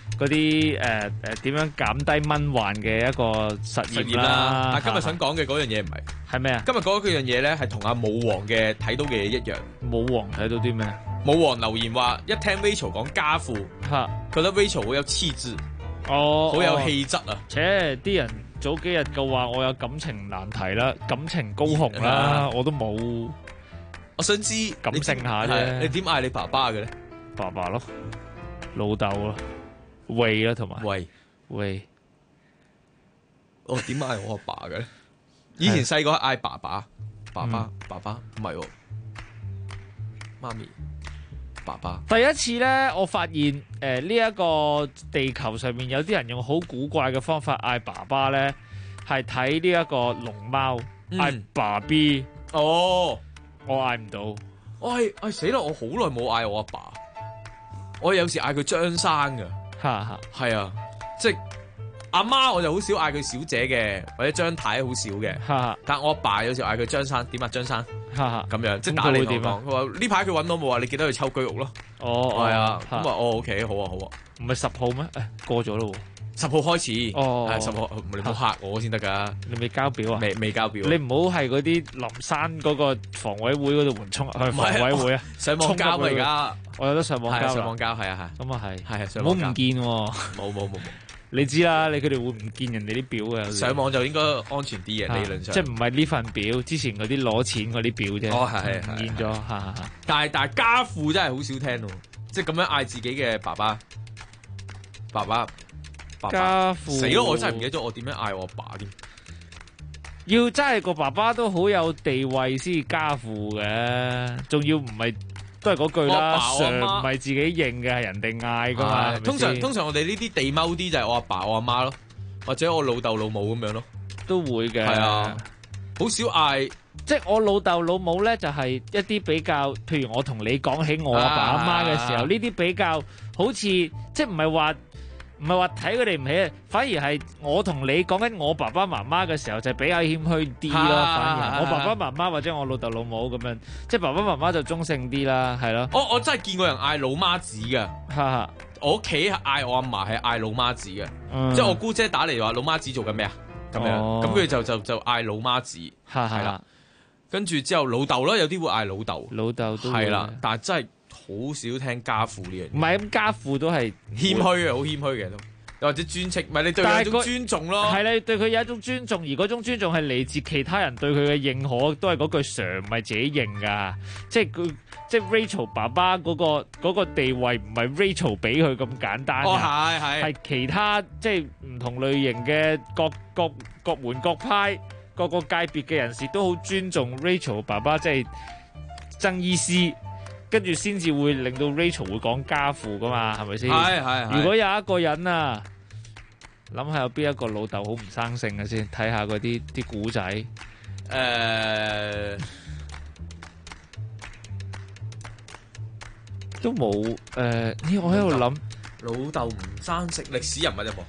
嗰啲點樣減低蚊患嘅一個實驗啦。 但今日想講嘅嗰樣嘢唔係咩啊？ 今日講嗰樣嘢咧係同阿武王嘅睇到嘅嘢一樣。 武王睇到啲咩？ 武王留言話：一聽 Rachel 講家父，覺得 Rachel 好有氣質，好有氣質啊！ 且啲人早幾日嘅話我有感情難題啦，感情高雄啦，我都冇。 我想知感性下啫。 你點嗌你爸爸嘅咧？ 爸爸咯，老豆咯，喂啦，同埋喂。 我點嗌我阿爸嘅咧？以前細個嗌爸爸，爸爸唔係喎，媽咪。爸爸第一次咧，我發現呢一個地球上面有啲人用好古怪嘅方法嗌爸爸咧，係睇呢一個龍貓嗌爸 B。 哦， 我嗌唔到。 我係死啦！我好耐冇嗌我阿爸，我有時嗌佢張生噶，係啊，即係阿媽我就好少嗌佢小姐嘅，或者張太好少嘅，但我阿爸有時嗌佢張生，點啊張生？咁樣即係打你同講，佢話呢排佢揾到冇話，你記得去抽居屋咯。係啊，咁話OK 好啊好啊， 唔係10號咩？過咗咯喎，10號開始。係10號，你唔好嚇我先得㗎。 你未交表啊？ 未交表。 你唔好係嗰啲林山嗰個房委會嗰度換衝去房委會啊！ 上網交而家， 我有得上網交。 上網交係啊係。 咁啊係。 係啊，上網交。唔好唔見喎。冇。你知啦，佢哋會唔見人哋啲表嘅。 上網就應該安全啲嘅，理論上。 即係唔係呢份表，之前嗰啲攞錢嗰啲表啫。 係唔見咗。 但係家父真係好少聽喎，即係咁樣嗌自己嘅爸爸。 家父死咯！我真係唔記得咗我點樣嗌我阿爸添。 要真係個爸爸都好有地位先家父嘅，仲要唔係。都係嗰句啦，常唔係自己認嘅，係人哋嗌噶嘛。 通常我哋呢啲地踎啲就係我阿爸我阿媽咯，或者我老豆老母咁樣咯， 都會嘅。 係啊，好少嗌。 即係我老豆老母咧，就係一啲比較，譬如我同你講起我阿爸阿媽嘅時候，呢啲比較好似即係唔係話睇佢哋唔起，反而係我同你講緊我爸爸媽媽嘅時候就比較謙虛啲咯。反而我爸爸媽媽或者我老豆老母咁樣，即係爸爸媽媽就中性啲啦，係咯。 我真係見過人嗌老媽子㗎。我屋企嗌我阿嫲係嗌老媽子嘅，即係我姑姐打嚟話老媽子做緊咩啊？咁樣，咁佢就嗌老媽子，係啦。跟住之後老豆啦，有啲會嗌老豆， 老豆都係啦，但係真係好少聽家父呢樣嘢。 唔係咁，家父都係謙虛嘅，好謙虛嘅都，或者尊稱，唔係你對佢有一種尊重咯。 係你對佢有一種尊重，而嗰種尊重係嚟自其他人對佢嘅認可，都係嗰句常，唔係自己認噶。即係 Rachel 爸爸嗰個地位唔係 Rachel 俾佢咁簡單嘅，係其他即係唔同類型嘅各門各派各個界別嘅人士都好尊重 Rachel 爸爸，即係曾醫師。跟住先至會令到 Rachel 會講家父噶嘛，係咪先？係。如果有一個人啊，諗下有邊一個老豆好唔生性嘅先，睇下嗰啲古仔。都冇我喺度諗， 老豆唔生性，歷史人物有冇？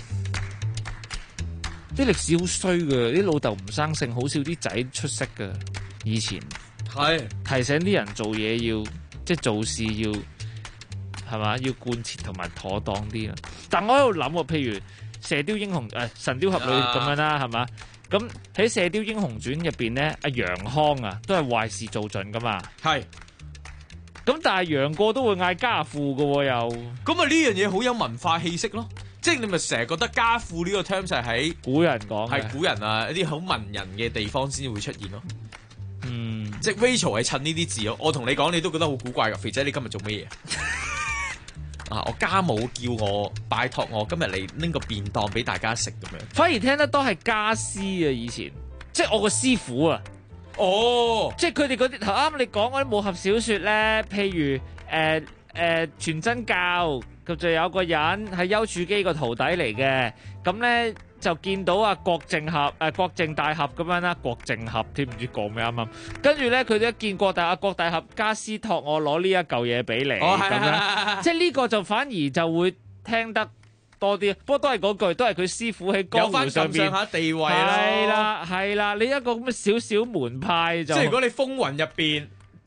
啲歷史好衰嘅，啲老豆唔生性，好少啲仔出色嘅，以前。係提醒啲人做嘢要即係做事要係嘛，要貫徹同埋妥當啲啦。但我喺度諗喎，譬如《射雕英雄》神雕俠侶咁樣啦，係嘛？咁喺《射雕英雄傳》入邊咧，阿楊康啊都係壞事做盡噶嘛。係。咁但係楊過都會嗌家父噶喎，又咁啊呢樣嘢好有文化氣息咯。即係你咪成日覺得家父呢個 term 就係喺古人講， 係古人啊一啲好文人嘅地方先會出現咯。即係 Rachel 係襯呢啲字咯，我同你講你都覺得好古怪噶，肥仔你今日做咩嘢？我家母叫我拜託我今日嚟拎個便當俾大家食咁樣， 反而聽得多係家師啊，以前即係我個師傅啊，即係佢哋嗰啲頭啱你講嗰啲武俠小說咧，譬如全真教咁就有個人係丘處機個徒弟嚟嘅，咁咧。就見到啊郭靖大俠咁樣啦，郭靖俠添唔知講咩啱啱，跟住咧佢哋一見郭大俠家師託我攞呢一嚿嘢俾你，咁樣即係呢個就反而就會聽得多啲，不過都係嗰句，都係佢師傅喺江湖上邊有翻咁上下地位啦，係啦，你一個咁嘅少少門派就， 即係如果你風雲入邊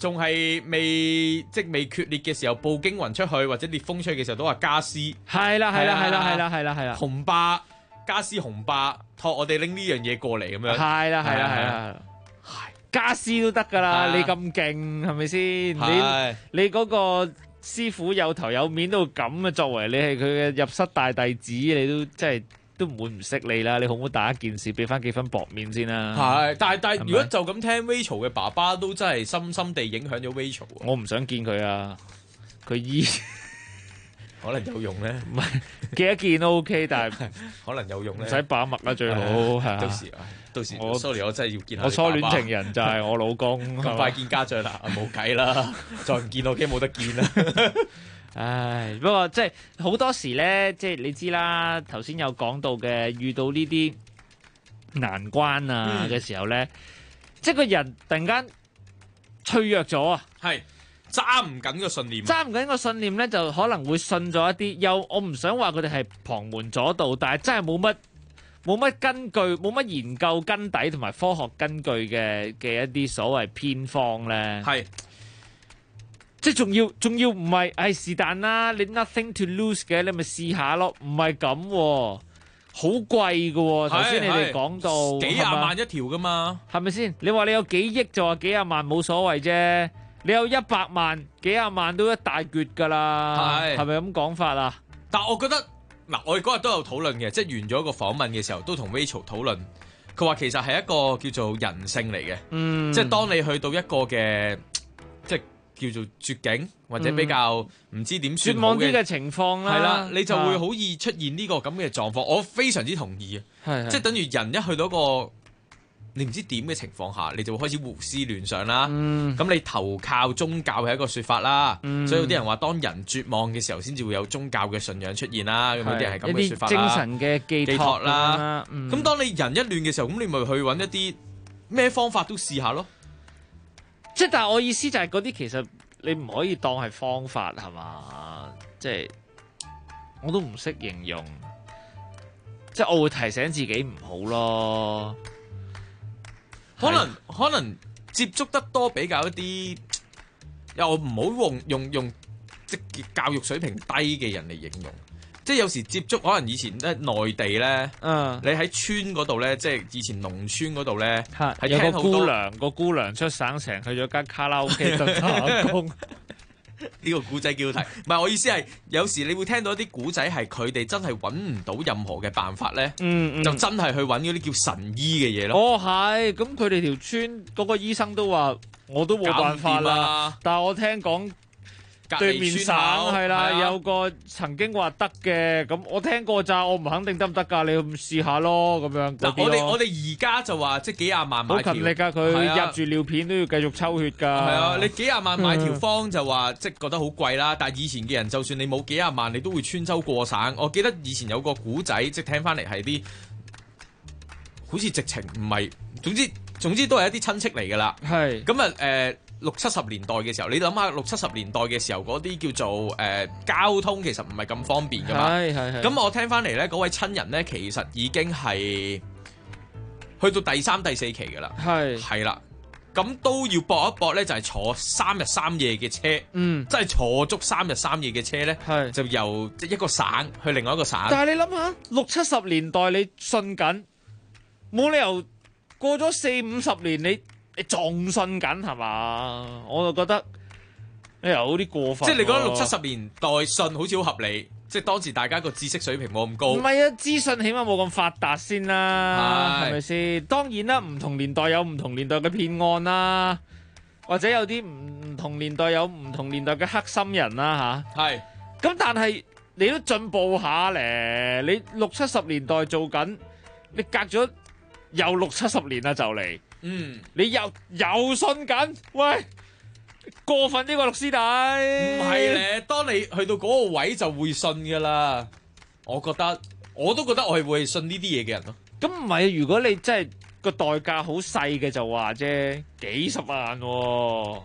仲係未決裂嘅時候，步驚雲出去或者烈風出去嘅時候，都話家私。 係啦， 紅霸家私紅霸託我哋拎呢樣嘢過嚟咁樣。 係啦，家私都得噶啦，你咁勁係咪先？你嗰個師傅有頭有面都咁嘅，作為你係佢嘅入室大弟子，你都真係都唔會唔識你啦。你好唔好打一件事，俾翻幾分薄面先啦？ 係，但係如果就咁聽 Rachel 嘅爸爸都真係深深地影響咗 Rachel。 我唔想見佢啊，佢可能有用咧， 唔係見一見都 OK， 但係可能有用咧， 唔使把脈啦最好。 到時我 sorry， 我真係要見下我初戀情人就係我老公， 咁快見家長啦，冇計啦，再唔見我驚冇得見啦。 唉，不過即係好多時咧，即係你知啦，頭先有講到嘅，遇到呢啲難關啊嘅時候咧，即係個人突然間脆弱咗啊， 係。揸唔緊個信念， 揸唔緊個信念咧，就可能會信咗一啲。又我唔想話佢哋係旁門左道，但係真係冇乜根據，冇乜研究根底同埋科學根據嘅一啲所謂偏方咧。 係， 即係仲要唔係是但啦，你 nothing to lose 嘅，你咪試下咯。唔係咁，好貴㗎。頭先你哋講到幾廿萬一條噶嘛， 係咪先？你話你有幾億就話幾廿萬冇所謂啫。你有100萬、幾廿萬都一大橛㗎啦，係咪咁講法啊？ 但我覺得嗱，我哋嗰日都有討論嘅，即係完咗個訪問嘅時候，都同 Rachel 討論。佢話其實係一個叫做人性嚟嘅，即係當你去到一個嘅即係叫做絕境或者比較唔知點算好絕望啲嘅情況啦， 係啦，你就會好易出現呢個咁嘅狀況。我非常之同意啊，即係等於人一去到一個你唔知點嘅情況下，你就會開始胡思亂想啦。咁你投靠宗教係一個說法啦，所以有啲人話當人絕望嘅時候，先至會有宗教嘅信仰出現啦。咁有啲人係咁嘅說法啦， 精神嘅寄託啦。咁當你人一亂嘅時候，咁你咪去揾一啲咩方法都試下咯。 即係但係我意思就係嗰啲其實你唔可以當係方法係嘛？即係我都唔識形容，即係我會提醒自己唔好咯。 可能接觸得多比較一啲，又唔好用即係教育水平低嘅人嚟形容，即係有時接觸可能以前咧內地咧，你喺村嗰度咧，即係以前農村嗰度咧，係有個姑娘出省城去咗間卡拉 OK 度打工。 呢個古仔叫題，唔係我意思係，有時你會聽到一啲古仔係佢哋真係揾唔到任何嘅辦法咧，就真係去揾嗰啲叫神醫嘅嘢咯。 哦，係，咁佢哋條村嗰個醫生都話，我都冇辦法啦。但係我聽講對面省係啦，有個曾經話得嘅，咁我聽過咋，我唔肯定得唔得㗎，你試下咯咁樣。 嗱，我哋而家就話即係幾廿萬買條， 好勤力㗎，佢入住尿片都要繼續抽血㗎。係啊，你幾廿萬買條方就話即係覺得好貴啦。但係以前嘅人，就算你冇幾廿萬，你都會穿州過省。我記得以前有個古仔，即係聽翻嚟係啲好似直情唔係，總之都係一啲親戚嚟㗎啦。係咁啊60-70年代嘅時候，你諗下60-70年代嘅時候嗰啲叫做交通其實唔係咁方便㗎嘛。係。咁我聽翻嚟咧，嗰位親人咧其實已經係去到第3、第4期㗎啦。係啦，咁都要搏一搏咧，就係坐3日3夜嘅車。即係坐足3日3夜嘅車咧，就由一個省去另外一個省。 但係你諗下60-70年代你信緊，冇理由過咗40-50年你仲信緊係嘛？我就覺得有啲過分。 即係你覺得60-70年代信好似好合理，即係當時大家個知識水平冇咁高。 唔係啊，資訊起碼冇咁發達先啦，係咪先？當然啦，唔同年代有唔同年代嘅騙案啦，或者有啲唔同年代有唔同年代嘅黑心人啦吓。係。咁但係你都進步下咧，你60-70年代做緊，你隔咗又60-70年啦就嚟。你又信緊？喂，過分呢個律師弟。 唔係咧，當你去到嗰個位就會信噶啦。我都覺得我係會信呢啲嘢嘅人咯。 咁唔係，如果你真係個代價好細嘅就話啫，幾十萬喎，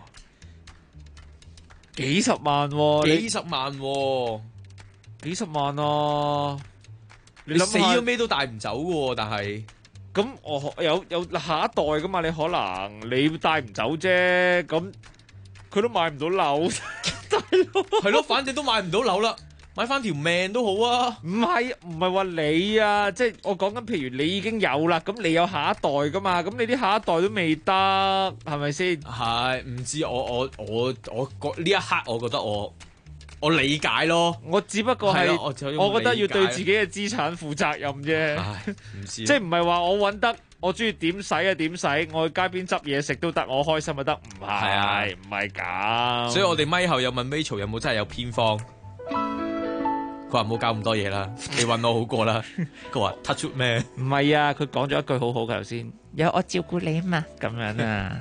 幾十萬喎， 幾十萬喎， 幾十萬啊！ 你死咗咩都帶唔走嘅，但係。 咁我有下一代噶嘛？你可能你帶唔走啫。咁佢都買唔到樓， 係咯，反正都買唔到樓啦。買翻條命都好啊！ 唔係話你啊，即係我講緊，譬如你已經有啦，咁你有下一代噶嘛，咁你啲下一代都未得，係咪先？ 係唔知我呢一刻，我覺得我理解咯。 我只不過係我覺得要對自己嘅資產負責任啫。 唔知即係唔係話我揾得，我中意點使啊點使，我去街邊執嘢食都得，我開心就得，唔係唔係咁。 所以我哋咪後有問 Rachel 有冇真係有偏方。佢話唔好搞咁多嘢啦，你揾我好過啦。佢話 touch wood 咩？ 唔係啊，佢講咗一句好好嘅頭先，有我照顧你啊嘛，咁樣啊。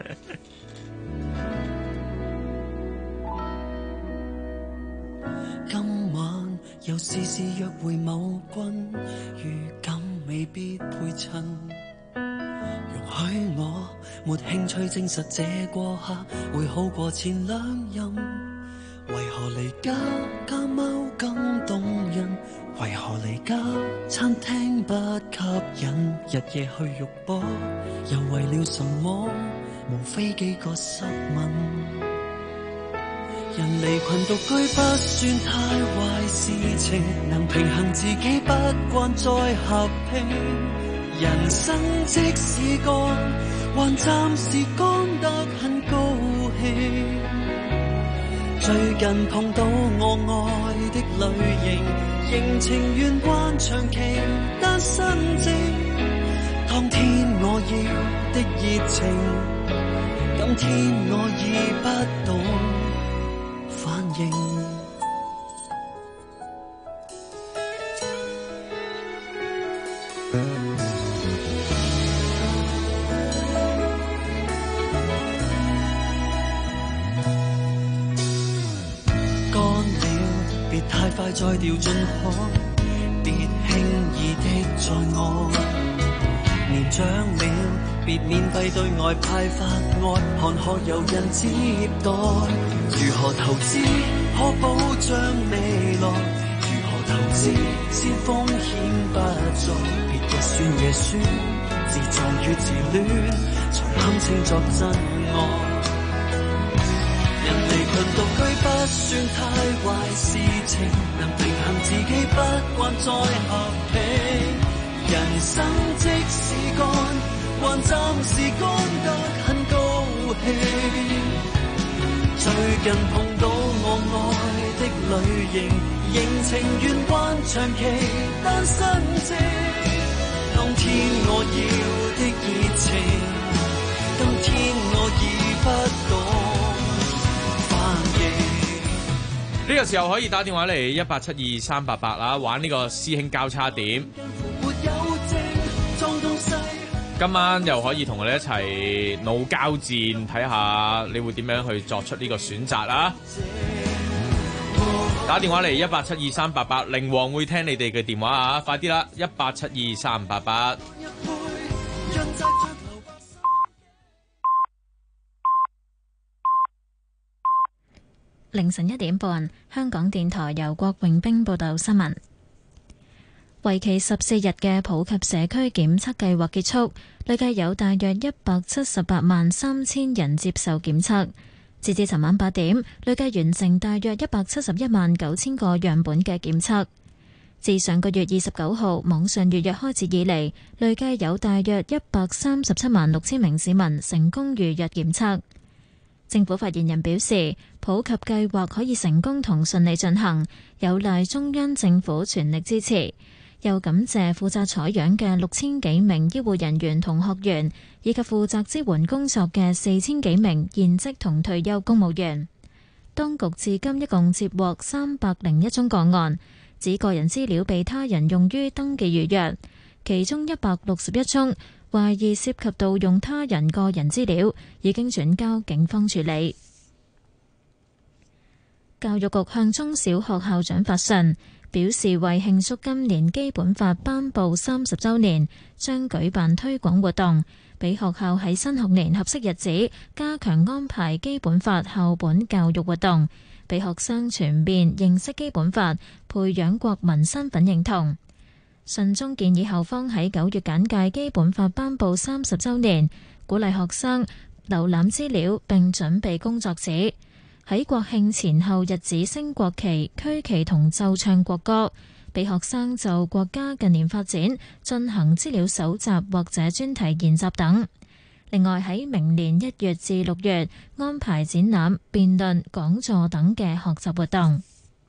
今晚又試試約會某君，預感未必配襯。容許我沒興趣證實這過客會好過前兩任。為何離家家貓更動人？為何離家餐廳不吸引？日夜去肉搏，又為了什麼？無非幾個濕吻。人離群獨居不算太壞事情，能平衡自己不慣再合拼。人生即使乾，還暫時乾得很高興。最近碰到我愛的類型，仍情願還長期單身證。當天我要的熱情，今天我已不懂反應。太快再掉進海，別輕易的在我。年長了，別免費對外派發愛，看可有人接待。如何投資可保障未來？如何投資先風險不在？別日算夜算，自在與自戀，才堪稱作真愛。人離群獨居不算太壞事情，能平衡自己不慣再合併。人生即使乾，還暫時乾得很高興。最近碰到我愛的類型，仍情願還長期單身證。當天我要的熱情，今天我已不懂。 呢個時候可以打電話嚟1872388啦，玩呢個師兄交叉點。今晚又可以同我哋一齊腦交戰，睇下你會點樣去作出呢個選擇啦。打電話嚟1872388，靈王會聽你哋嘅電話啊！快啲啦，1872388。 凌晨1點半，香港電台由郭永兵報道新聞。為期14日嘅普及社區檢測計劃結束，累計有大約178萬3000人接受檢測。截至尋晚8點，累計完成大約171萬9000個樣本嘅檢測。自上個月29號網上預約開始以嚟，累計有大約137萬6000名市民成功預約檢測。政府發言人表示，普及計劃可以成功同順利進行，有賴中央政府全力支持。又感謝負責採樣嘅6000幾名醫護人員同學員，以及負責支援工作嘅4000幾名現職同退休公務員。當局至今一共接獲301宗個案，指個人資料被他人用於登記預約，其中161宗懷疑涉及盜用他人個人資料，已經轉交警方處理。教育局向中小學校長發信，表示為慶祝今年基本法頒布30週年，將舉辦推廣活動，俾學校喺新學年合適日子加強安排基本法校本教育活動，俾學生全面認識基本法，培養國民身份認同。信中建議校方喺9月簡介基本法頒布30週年，鼓勵學生瀏覽資料並準備工作紙，喺國慶前後日子升國旗、區旗同奏唱國歌，俾學生就國家近年發展進行資料搜集或者專題研習等。另外喺明年1月至6月安排展覽、辯論、講座等嘅學習活動。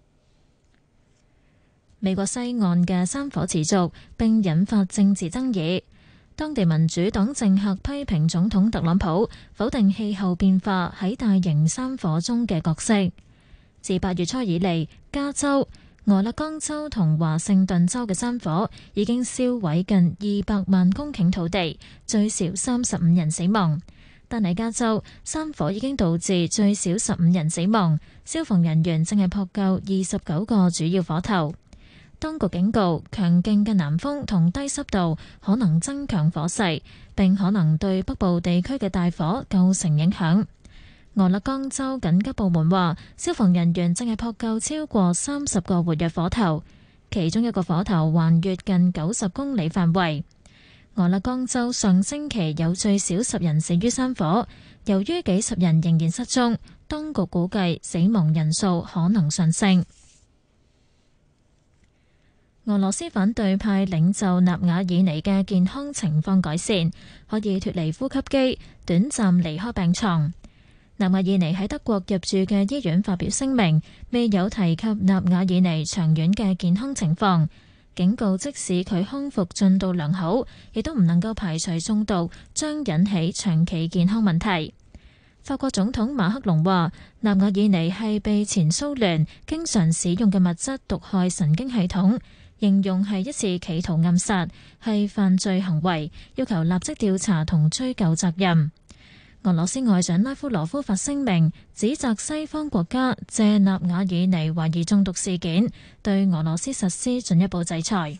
美國西岸嘅山火持續並引發政治爭議，當地民主黨政客批評總統特朗普否定氣候變化喺大型山火中嘅角色。自8月初以嚟，加州、俄勒岡州同華盛頓州嘅山火已經燒毀近200萬公頃土地，最少35人死亡。但係加州山火已經導致最少15人死亡，消防人員正係撲救29個主要火頭。當局警告，強勁嘅南風同低濕度可能增強火勢，並可能對北部地區嘅大火構成影響。俄勒岡州緊急部門話，消防人員正係撲救超過30個活躍火頭，其中一個火頭橫越近90公里範圍。俄勒岡州上星期有最少10人死於山火，由於幾十人仍然失蹤，當局估計死亡人數可能上升。俄羅斯反對派領袖納瓦爾尼嘅健康情況改善，可以脫離呼吸機，短暫離開病床。納瓦爾尼喺德國入住嘅醫院發表聲明，未有提及納瓦爾尼長遠嘅健康情況，警告即使佢康復進度良好，亦都唔能夠排除中毒將引起長期健康問題。法國總統馬克龍話，納瓦爾尼係被前蘇聯經常使用嘅物質毒害神經系統，形容係一次企圖暗殺，係犯罪行為，要求立即調查同追究責任。俄羅斯外長拉夫羅夫發聲明，指責西方國家借納瓦爾尼懷疑中毒事件，對俄羅斯實施進一步制裁。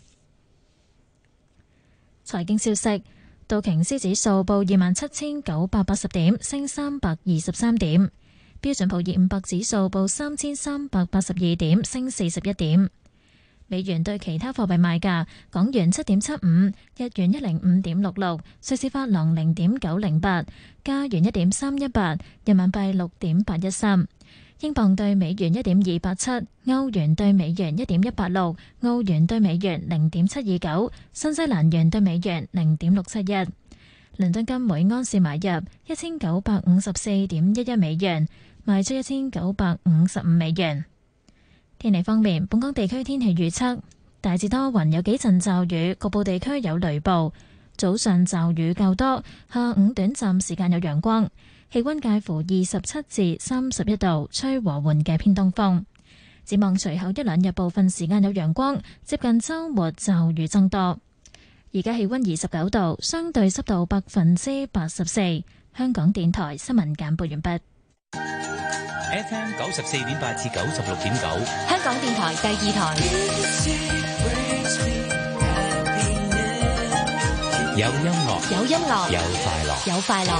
財經消息，道瓊斯指數報27,980點，升323點；標準普爾500指數報3,382點，升41點。美元對其他貨幣賣價：港元7.75，日元105.66，瑞士法郎0.908，加元1.318，人民幣6.813，英鎊對美元1.287，歐元對美元1.186，澳元對美元0.729，新西蘭元對美元0.671。倫敦金每安士買入1954.11美元，賣出1955美元。天氣方面，本港地區天氣預測大致多雲，有幾陣驟雨，局部地區有雷暴。早上驟雨較多，下午短暫時間有陽光，氣溫介乎27至31度，吹和緩嘅偏東風。展望隨後一兩日部分時間有陽光，接近週末驟雨增多。而家氣溫29度，相對濕度84%。香港電台新聞簡報完畢。 FM 94.8至96.9， 香港電台第二台。 有音樂， 有音樂， 有快樂， 有快樂。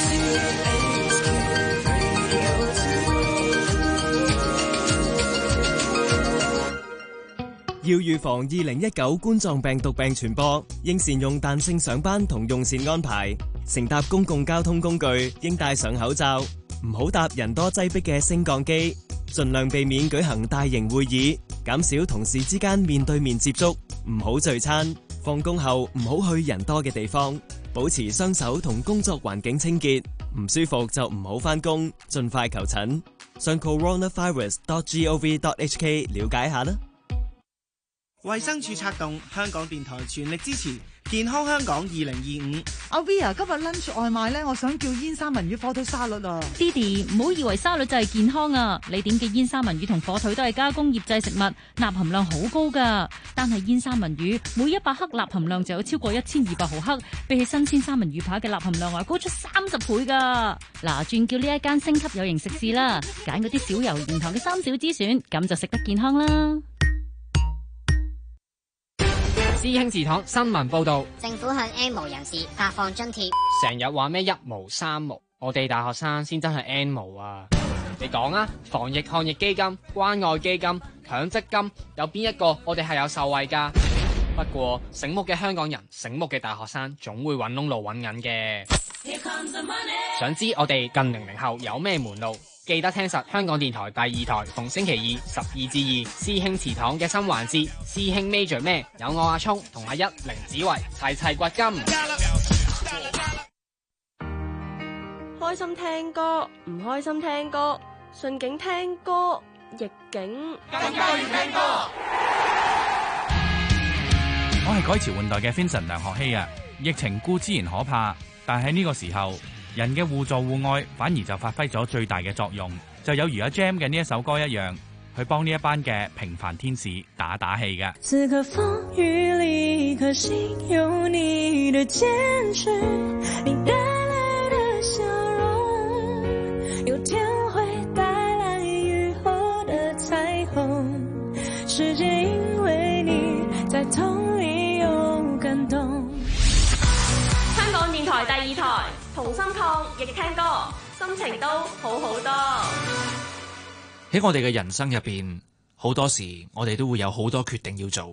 要預防2019冠狀病毒病傳播，應善用彈性上班同用膳安排。乘搭公共交通工具應戴上口罩，唔好搭人多擠迫嘅升降機，盡量避免舉行大型會議，減少同事之間面對面接觸，唔好聚餐。放工後唔好去人多嘅地方，保持雙手同工作環境清潔。唔舒服就唔好返工，盡快求診。上 coronavirus.gov.hk 了解下啦。 衛生署策動，香港電台全力支持健康香港2025。 阿 V 啊，今日 lunch 外賣呢，我想叫煙三文魚火腿沙律啊。 爹哋，唔好以為沙律就係健康啊！你點嘅煙三文魚同火腿都係加工醃製食物，鈉含量好高噶。單係煙三文魚每100克鈉含量就有超過1200毫克，比起新鮮三文魚扒嘅鈉含量高出30倍噶。嗱，轉叫呢一間星級有型食肆啦，揀嗰啲少油鹽糖嘅3小之選，咁就食得健康啦。 師兄祠堂新聞報道， 政府向 N 無人士發放津貼。 成日話咩一無三無，我哋大學生先真係 N 無啊！你講啊，防疫抗疫基金、關愛基金、強積金，有邊一個我哋係有受惠噶？不過醒目嘅香港人、醒目嘅大學生，總會揾窿路揾銀嘅。 想知我哋近00後有咩門路？記得聽實香港電台第2台，逢星期二12至2，師兄祠堂嘅新環節，師兄 Major 咩？有我阿聰同阿一凌子維齊齊掘金。 開心聽歌，唔開心聽歌，順境聽歌，逆境更加要聽歌。我係改朝換代嘅 Vincent 梁學希啊！疫情固之然可怕，但喺呢個時候，人嘅互助互愛反而就發揮咗最大嘅作用，就有如阿 Jam 嘅呢一首歌一樣，去幫呢一班嘅平凡天使打氣嘅。 此刻風雨裏，一顆心有你的堅持，你帶來的笑容，有天會帶來雨後的彩虹，世界因為你在痛裏有感動。 香港電台第2台，同心抗疫聽歌，心情都好好多。 喺我哋嘅人生入邊，好多時我哋都會有好多決定要做，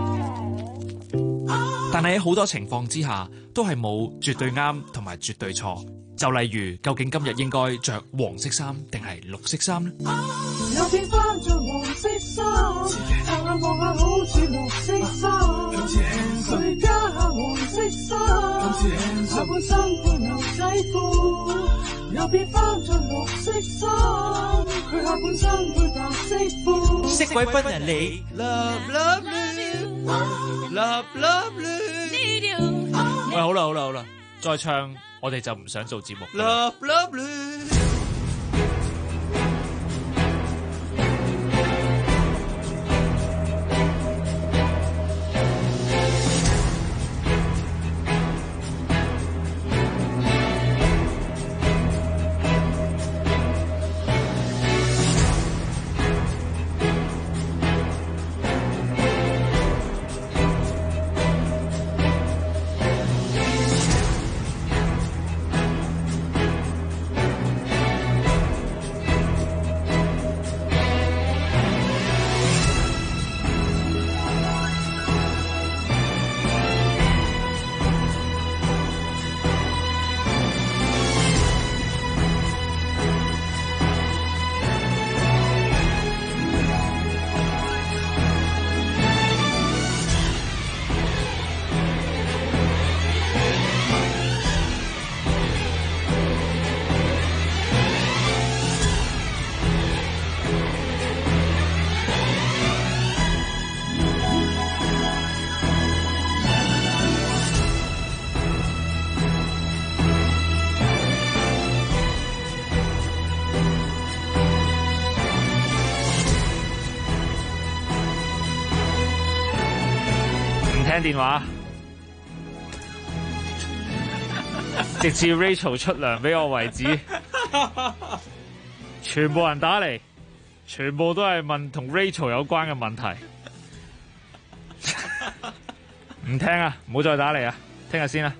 但係喺好多情況之下，都係冇絕對啱同埋絕對錯。就例如，究竟今日應該着黃色衫定係綠色衫呢？ 有變翻着黃色衫，驟眼望下好似綠色衫，佢加下黃色衫，下半身配牛仔褲，又變翻着綠色衫，佢下半身配白色褲， 色鬼分人你 Love love you Love love you。喂，好啦，再唱我哋就唔想做節目。 Love love you。 聽電話，直至 Rachel 出糧俾我為止。全部人打嚟，全部都係問同 Rachel 有關嘅問題。唔聽啊，唔好再打嚟啊，聽日先啦。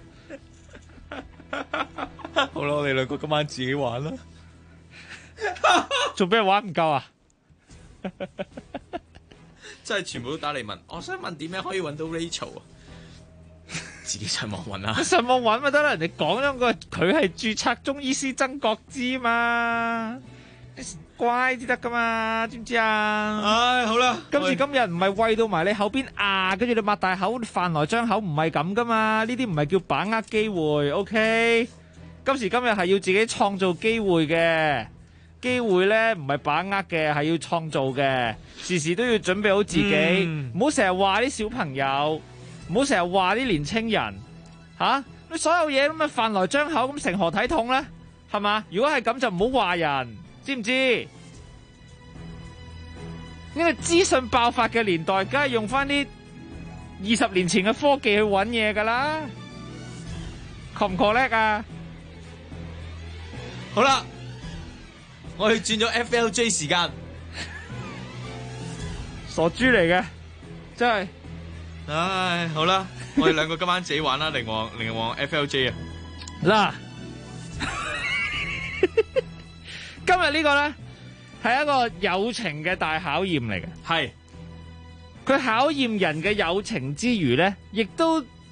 好啦，我哋兩個今晚自己玩啦。 仲俾人玩唔夠啊？ 真係全部都打嚟問，我想問點樣可以揾到 Rachel 啊？自己上網揾啦， 上網揾咪得啦。人哋講咗個佢係註冊中醫師曾國之嘛，乖啲得噶嘛，知唔知啊？ 唉，好啦， 今時今日唔係餵到埋你口邊啊，跟住你擘大口飯來張口，唔係咁噶嘛。呢啲唔係叫把握機會 ，OK？ 今時今日係要自己創造機會嘅。機會咧唔係把握嘅，係要創造嘅，時時都要準備好自己，唔好成日話啲小朋友，唔好成日話啲年青人，你所有嘢咁咪飯來張口，咁成何體統咧？係嘛？如果係咁就唔好話人，知唔知？呢個資訊爆發嘅年代，梗係用翻啲20年前嘅科技去揾嘢噶啦，確唔確叻啊？ 好啦。我哋轉咗 FLJ 時間， 傻豬嚟嘅，真係。 唉，好啦，我哋兩個今晚自己玩啦，另外 FLJ 啊。 嗱，今日呢個咧係一個友情嘅大考驗嚟嘅， 係。 佢考驗人嘅友情之餘咧，亦都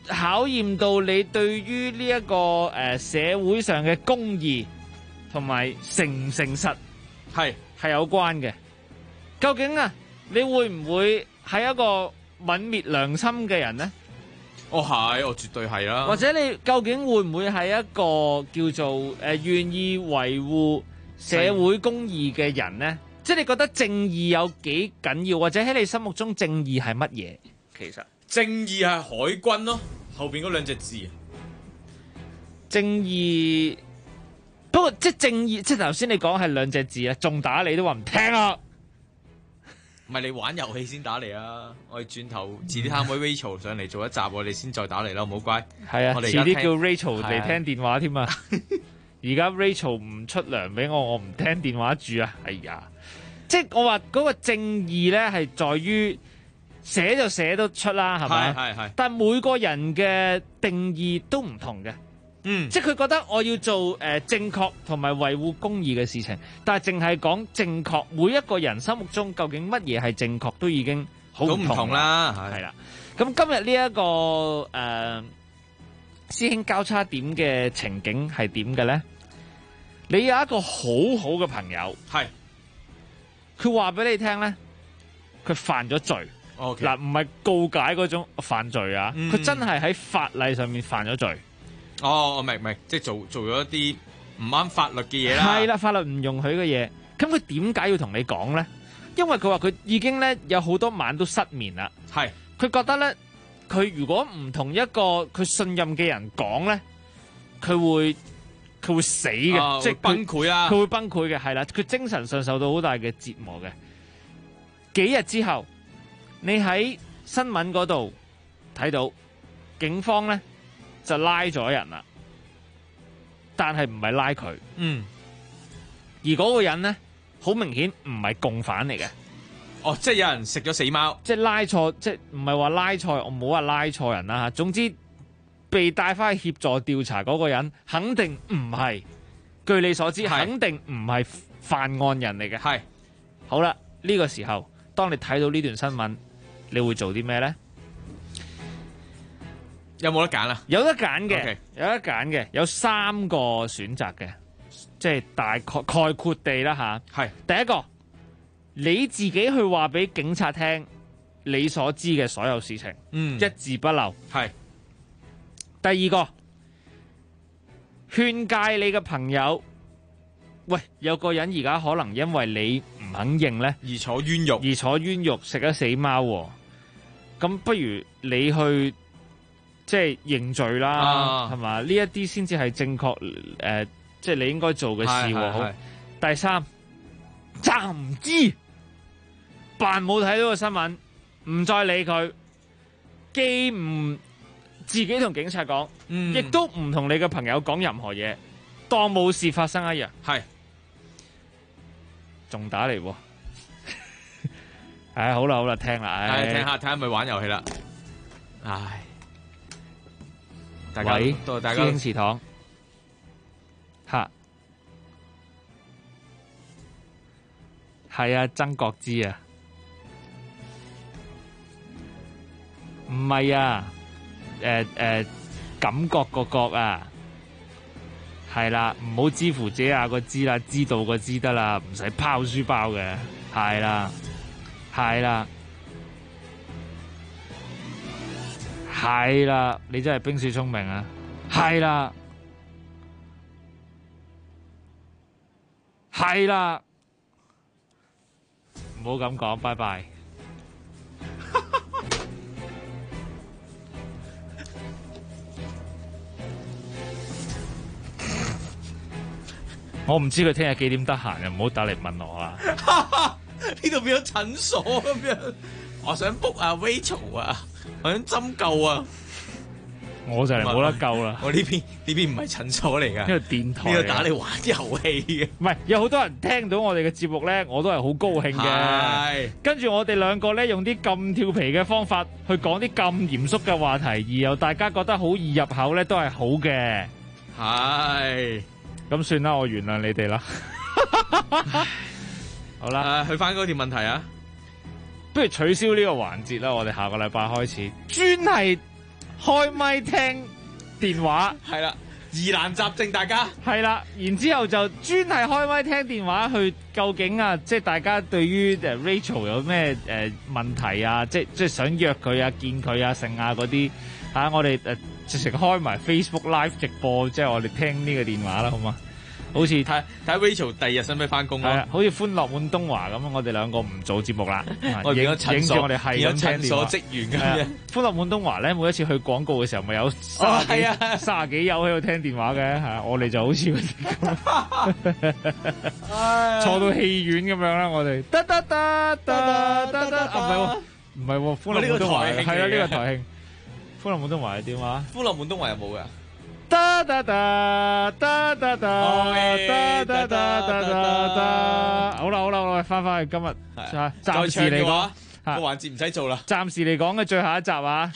考驗到你對於呢一個社會上嘅公義同埋誠唔誠實係有關嘅。究竟啊，你會唔會係一個泯滅良心嘅人呢？ 我絕對係啦。 或者你究竟會唔會係一個叫做願意維護社會公義嘅人呢？即係你覺得正義有幾緊要，或者喺你心目中正義係乜嘢？其實正義係海軍咯，後邊嗰兩隻字。 正義，不過即係正義，即係頭先你講係兩隻字啊，仲打你都話唔聽啊！ 唔係你玩遊戲先打嚟啊！我哋轉頭遲啲喊位 Rachel 上嚟做一集，我哋先再打嚟啦，好唔好乖？ 係啊， 我哋遲啲叫 Rachel 嚟聽電話添啊！而家 Rachel 唔出糧俾我唔聽電話住啊！哎呀，即係我話嗰個正義咧係在於寫就寫得出啦，係咪？係。但係每個人嘅定義都唔同嘅。即係佢覺得我要做正確同埋維護公義嘅事情，但係淨係講正確，每一個人心目中究竟乜嘢係正確，都已經好唔同啦。係啦，咁今日呢一個師兄交叉點嘅情景係點嘅咧？你有一個好好嘅朋友，係佢話俾你聽咧，佢犯咗罪。嗱，唔係告解嗰種犯罪啊，佢真係喺法例上面犯咗罪。 我明，即係做咗一啲唔啱法律嘅嘢啦。 係啦，法律唔容許嘅嘢。咁佢點解要同你講咧？因為佢話佢已經咧有好多晚都失眠啦。係，佢覺得咧，佢如果唔同一個佢信任嘅人講咧，佢會死嘅，即係崩潰啦。 佢會崩潰嘅，係啦，佢精神上受到好大嘅折磨嘅。幾日之後，你喺新聞嗰度睇到警方咧就拉咗人啦，但係唔係拉佢，而嗰個人咧好明顯唔係共犯嚟嘅。 即係有人食咗死貓， 即係拉錯，即係唔係話拉錯，我唔好話拉錯人啦吓。總之被帶翻去協助調查嗰個人，肯定唔係，據你所知，肯定唔係犯案人嚟嘅。係，好啦，呢個時候，當你睇到呢段新聞，你會做啲咩咧？ 有冇得揀啊？ 有得揀嘅，有得揀嘅，有3個選擇嘅，即係大概括地啦吓。係第一個，你自己去話俾警察聽你所知嘅所有事情，一字不漏。係第二個，勸誡你嘅朋友，喂，有個人而家可能因為你唔肯認咧， 而坐冤獄， 食咗死貓，咁不如你去。即係認罪啦，係嘛？呢一啲先至係正確即係你應該做嘅事。好，第三，詐唔知，扮冇睇到個新聞，唔再理佢，既唔自己同警察講，亦都唔同你嘅朋友講任何嘢，當冇事發生一樣。係，仲打嚟喎。好啦，聽啦， 聽下睇下咪玩遊戲啦。唉。 喂，師兄祠堂，係啊，曾國之啊，唔係啊，感覺個覺啊，係啦，唔好知乎者啊個知啦，知道個知得啦，唔使拋書包嘅，係啦，係啦。係啦，你真係冰雪聰明啊！係啦，係啦，唔好咁講，拜拜。我唔知佢聽日幾點得閒啊！唔好打嚟問我啊！ 呢度變咗診所咁樣，我想 book 阿 Rachel 啊！我想針灸啊！ 我就嚟冇得救啦！ 我呢邊唔係診所嚟㗎， 呢個電台， 呢度打嚟玩遊戲嘅。 唔係，有好多人聽到我哋嘅節目咧，我都係好高興嘅。跟住我哋兩個咧，用啲咁調皮嘅方法去講啲咁嚴肅嘅話題，而又大家覺得好易入口咧，都係好嘅。係，咁算啦，我原諒你哋啦。好啦， 去翻嗰條問題啊！ 不如取消呢個環節啦，我哋下個禮拜開始專係開咪聽電話， 係啦，疑難雜症大家係啦，然之後就專係開咪聽電話去究竟啊，即係大家對於Rachel 有咩問題啊，即係想約佢啊、見佢啊、剩啊嗰啲嚇，我哋直情開埋 Facebook Live 直播，即係我哋聽呢個電話啦，好嘛？好似睇 Rachel 第二日使唔使翻工咯？ 係啊，好似歡樂滿東華咁，我哋兩個唔做節目啦， 我影住我哋係咁聽電話。 職員咁樣。 歡樂滿東華咧，每一次去廣告嘅時候，咪有30幾友喺度聽電話嘅嚇，我哋就好似坐到戲院咁樣啦，我哋得唔係喎，歡樂滿東華係啦，呢個台慶。歡樂滿東華係點話？ 歡樂滿東華有冇㗎？ 好啦，翻去今日暫時嚟講個環節唔使做啦。 暫時嚟講嘅最後一集啊，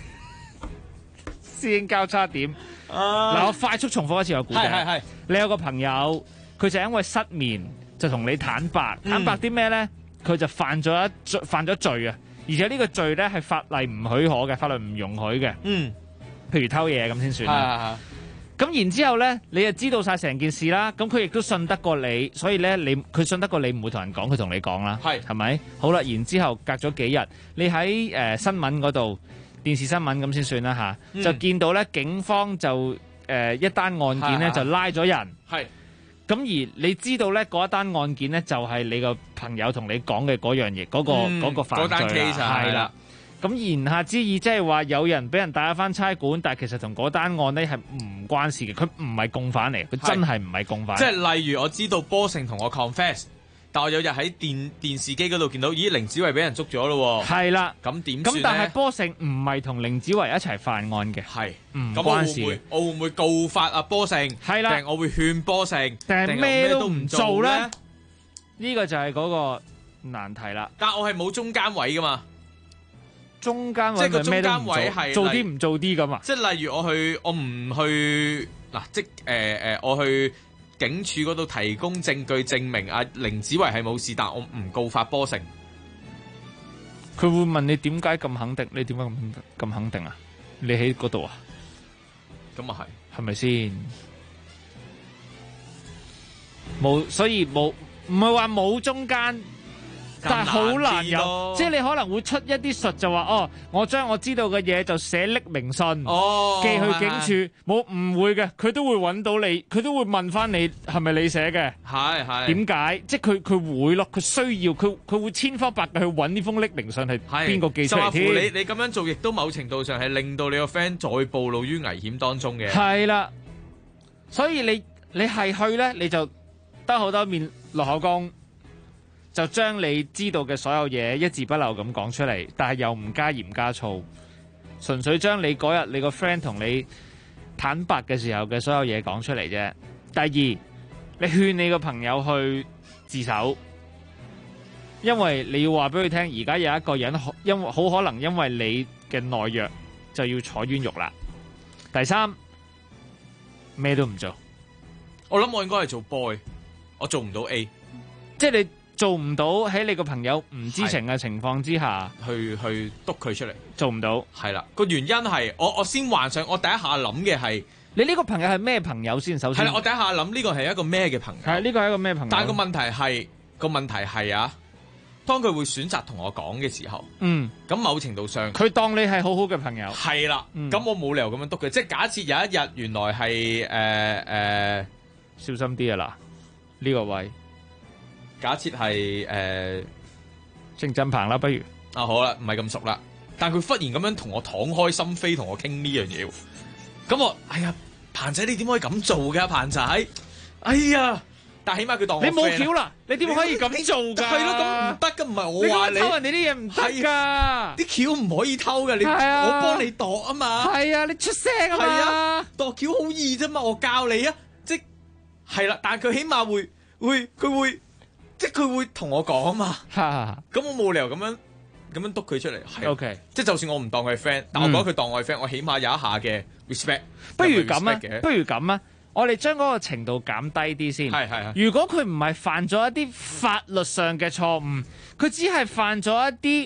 師兄交叉點嗱，我快速重複一次個故事。係你有個朋友，佢就因為失眠就同你坦白啲咩咧？佢就犯咗罪啊！而且呢個罪咧係法例唔許可嘅，法律唔容許嘅。譬如偷嘢咁先算啦。咁然之後咧，你就知道晒成件事啦。咁佢亦都信得過你，所以咧佢信得過你，唔會同人講，佢同你講啦。係咪？好啦，然之後隔咗幾日，你喺新聞嗰度電視新聞咁先算啦嚇，就見到咧警方就一單案件咧就拉咗人。係。咁而你知道咧嗰一單案件咧就係你個朋友同你講嘅嗰樣嘢，嗰個犯罪啦，係啦。咁言下之意即係話有人俾人帶咗翻差館，但係其實同嗰單案咧係唔關事嘅，佢唔係共犯嚟，佢真係唔係共犯。 即係例如我知道波成同我 confess， 但我有日喺電視機嗰度見到，咦，凌子維俾人捉咗咯喎。係啦，咁點算咧？咁但係波成唔係同凌子維一齊犯案嘅，係唔關事。我會唔會告發啊波成？係啦，定我會勸波成？定係咩都唔做咧？ 呢個就係嗰個難題啦。 但我係冇中間位噶嘛。 中間位即係個中間位係做啲唔做啲咁啊！ 即係例如我唔去嗱，即我去警署嗰度提供證據證明阿凌子維係冇事，但我唔告發波成。 佢會問你點解咁肯定？你點解咁肯定啊？你喺嗰度啊？ 咁啊係咪先？冇，所以冇，唔係話冇中間。但係好難有，即係你可能會出一啲術就話我將我知道嘅嘢就寫匿名信，寄去警署，冇唔會嘅，佢都會揾到你，佢都會問翻你係咪你寫嘅？係點解？即係佢會咯，佢需要佢會千方百計去揾呢封匿名信係邊個寄出嚟添？ 你咁樣做，亦都某程度上係令到你個 friend 再暴露於危險當中嘅。 係啦，所以你係去咧，你就得好多面落口供。就將你知道嘅所有嘢一字不漏咁講出嚟，但係又唔加鹽加醋，純粹將你嗰日你個 friend 同你坦白嘅時候嘅所有嘢講出嚟啫。第二，你勸你個朋友去自首，因為你要話俾佢聽，而家有一個人因為好可能因為你嘅懦弱就要坐冤獄啦。第三，咩都唔做。 我諗我應該係做 boy， 我做唔到 A， 即係你。做唔到喺你個朋友唔知情嘅情況之下， 去督佢出嚟， 做唔到。 係啦，個原因係我先幻想，我第一下諗嘅係你呢個朋友係咩朋友先？首先係啦，我第一下諗呢個係一個咩嘅朋友？ 係呢個係一個咩朋友？ 但係個問題係啊，當佢會選擇同我講嘅時候，咁某程度上佢當你係好好嘅朋友。 係啦，咁我冇理由咁樣督佢。即係假設有一日原來係小心啲啊嗱，呢個位。 假設係鄭振鵬啦，不如好啦，唔係咁熟啦。但佢忽然咁樣同我敞開心扉，同我傾呢樣嘢。咁我哎呀，彭仔你點可以咁做㗎？彭仔，哎呀！但起碼佢當我 friend， 你冇橋啦，你點可以咁做㗎？ 係咯，咁唔得㗎，唔係我話你偷人哋啲嘢唔得㗎， 啲橋唔可以偷嘅，我幫你度啊嘛。 係啊，你出聲啊嘛。 係啊，度橋好易啫嘛，我教你啊，即係啦。但係佢起碼會即係佢會同我講啊嘛，咁我冇理由咁樣督佢出嚟。 OK， 即係就算我唔當佢係 friend，但我覺得佢當我係 friend，我起碼有一下嘅 respect。 不如咁啊，我哋將嗰個程度減低啲先。係。如果佢唔係犯咗一啲法律上嘅錯誤，佢只係犯咗一啲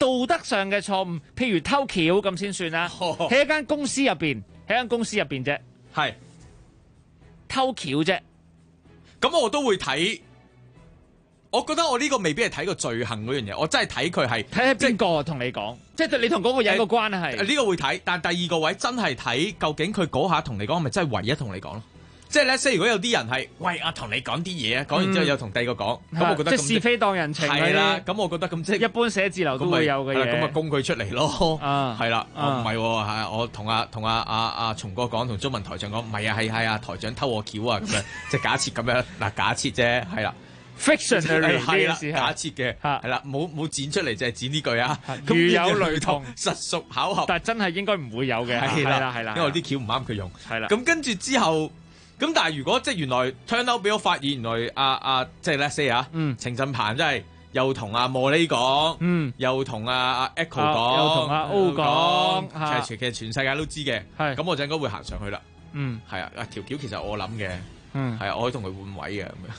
道德上嘅錯誤，譬如偷橋咁先算啦。喺一間公司入邊啫， 係偷橋啫。 咁我都會睇。我覺得我呢個未必係睇個罪行嗰樣嘢，我真係睇佢係睇下邊個同你講，即係你同嗰個人個關係。 呢個會睇，但第二個位真係睇究竟佢嗰下同你講係咪真係唯一同你講咯？即係咧，即係如果有啲人係喂同你講啲嘢啊，講完之後又同第二個講，咁我覺得即是非當人情係啦。咁我覺得咁即係一般寫字樓都會有嘅嘢。 咁啊供佢出嚟咯，係啦，唔係係我同阿松哥講，同中文台長講，唔係啊，係啊，台長偷我橋啊，咁樣即係假設咁樣嗱，假設啫，係啦。 fiction 係啦，假設嘅係啦，冇剪出嚟就係剪呢句啊。 如有雷同， 實屬巧合。 但係真係應該唔會有嘅。係啦， 因為啲橋唔啱佢用。 係啦。 咁跟住之後，咁但係如果即係原來 turn out 俾我發現，原來即係 let's say 程振鵬真係又同阿莫呢講，又同阿 Echo 講， 又同阿 O 講， 其實全世界都知嘅。係咁，我就應該會行上去啦。係啊，條橋其實我諗嘅，係啊，我可以同佢換位嘅咁樣。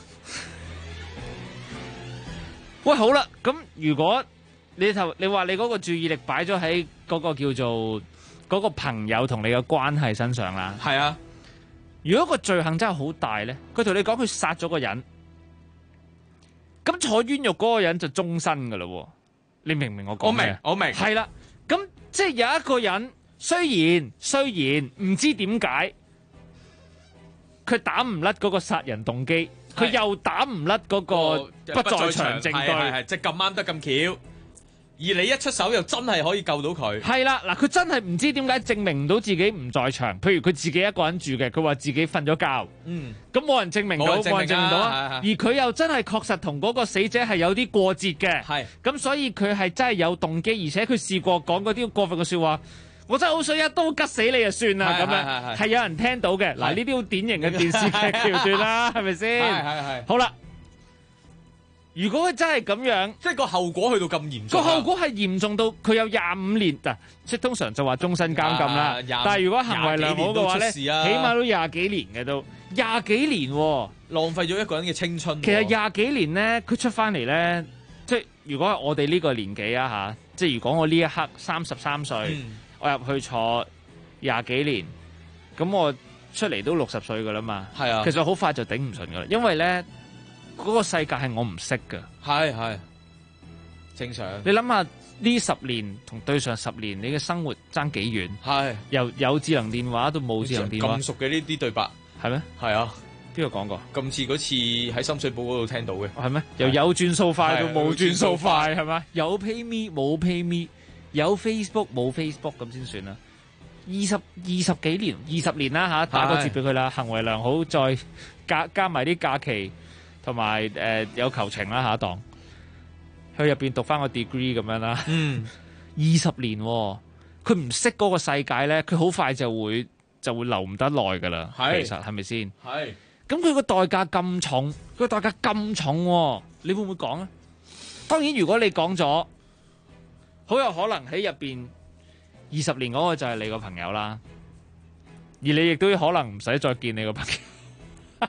喂，好啦，咁如果你話你嗰個注意力擺咗喺嗰個叫做嗰個朋友同你嘅關係身上啦， 係啊。 如果個罪行真係好大咧，佢同你講佢殺咗個人，咁坐冤獄嗰個人就終身噶啦，你明唔明我講咩？ 我明。 係啦，咁即係有一個人雖然唔知點解，佢打唔甩嗰個殺人動機。佢又打唔甩嗰個不在場證據， 係即係咁啱得咁巧，而你一出手又真係可以救到佢。 係啦，嗱，佢真係唔知點解證明唔到自己唔在場。譬如佢自己一個人住嘅，佢話自己瞓咗覺，咁冇人證明到，冇人證明到啊。而佢又真係確實同嗰個死者係有啲過節嘅，係咁，所以佢係真係有動機，而且佢試過講嗰啲過分嘅説話。我真係好想一刀吉死你就算啦，咁樣係有人聽到嘅。嗱，呢啲好典型嘅電視劇橋段啦，係咪先？係。好啦，如果佢真係咁樣， 即係個後果去到咁嚴重， 個後果係嚴重到佢有25年嗱，即係通常就話終身監禁啦。但係如果行為良好嘅話咧，起碼都20幾年嘅都20幾年， 浪費咗一個人嘅青春。 其實20幾年咧，佢出翻嚟咧，即係如果係我哋呢個年紀啊嚇，即係如果我呢一刻33歲。我入去坐20幾年，咁我出嚟都60歲噶啦嘛。係啊，其實好快就頂唔順噶啦，因為咧嗰個世界係我唔識噶。係正常。你諗下呢10年同對上10年，你嘅生活爭幾遠？係由有智能電話到冇智能電話。 咁熟嘅呢啲對白係咩？係啊，邊個講過？ 咁似嗰次喺深水埗嗰度聽到嘅。係咩？ 由有轉數快到冇轉數快係咪？有 PayMe 冇 PayMe。有 Facebook 冇 Facebook 咁先算啦。20幾年20年啦嚇，打個折俾佢啦。行為良好，再加埋啲假期同埋有求情啦下一檔，去入邊讀翻個 degree 咁樣啦。20年佢唔識嗰個世界咧，佢好快就會留唔得耐噶啦。其實係咪先？係。咁佢個代價咁重，佢個代價咁重，你會唔會講啊？當然，如果你講咗。好有可能喺入邊20年嗰個就係你個朋友啦，而你亦都可能唔使再見你個朋友。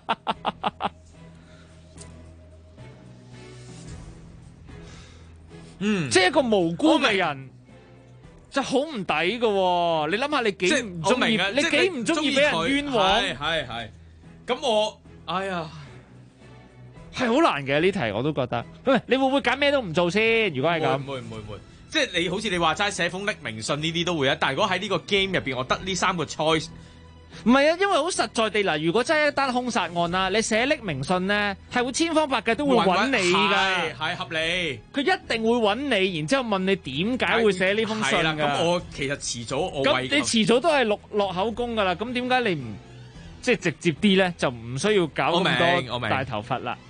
即係一個無辜嘅人，就好唔抵㗎。你諗下，你幾唔中意？你幾唔中意俾人冤枉？ 係。咁我，哎呀， 係好難嘅呢題，我都覺得。喂，你會唔會揀咩都唔做先？如果係咁， 唔會。即係你好似你話齋寫封匿名信呢啲都會啊，但係如果喺呢個 game 入邊，我得呢3個 choice， 唔係啊，因為好實在地嗱，如果真係一單兇殺案啊，你寫匿名信咧，係會千方百計都會揾你㗎， 係合理。 佢一定會揾你，然之後問你點解會寫呢封信㗎。 咁我其實遲早咁你遲早都係落口供㗎啦。咁點解你唔即係直接啲咧？就唔需要搞咁多大頭髮啦。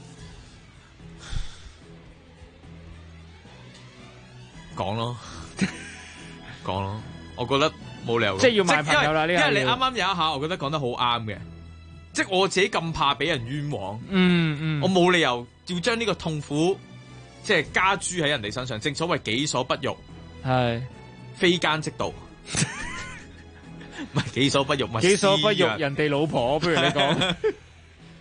講咯，我覺得冇理由， 即係要賣朋友啦。 因為你啱啱有一下，我覺得講得好啱嘅，即係我自己咁怕俾人冤枉，我冇理由要將呢個痛苦即係加諸喺人哋身上。正所謂己所不欲，係非奸即盜，唔係己所不欲， 己所不欲人哋老婆，不如你講。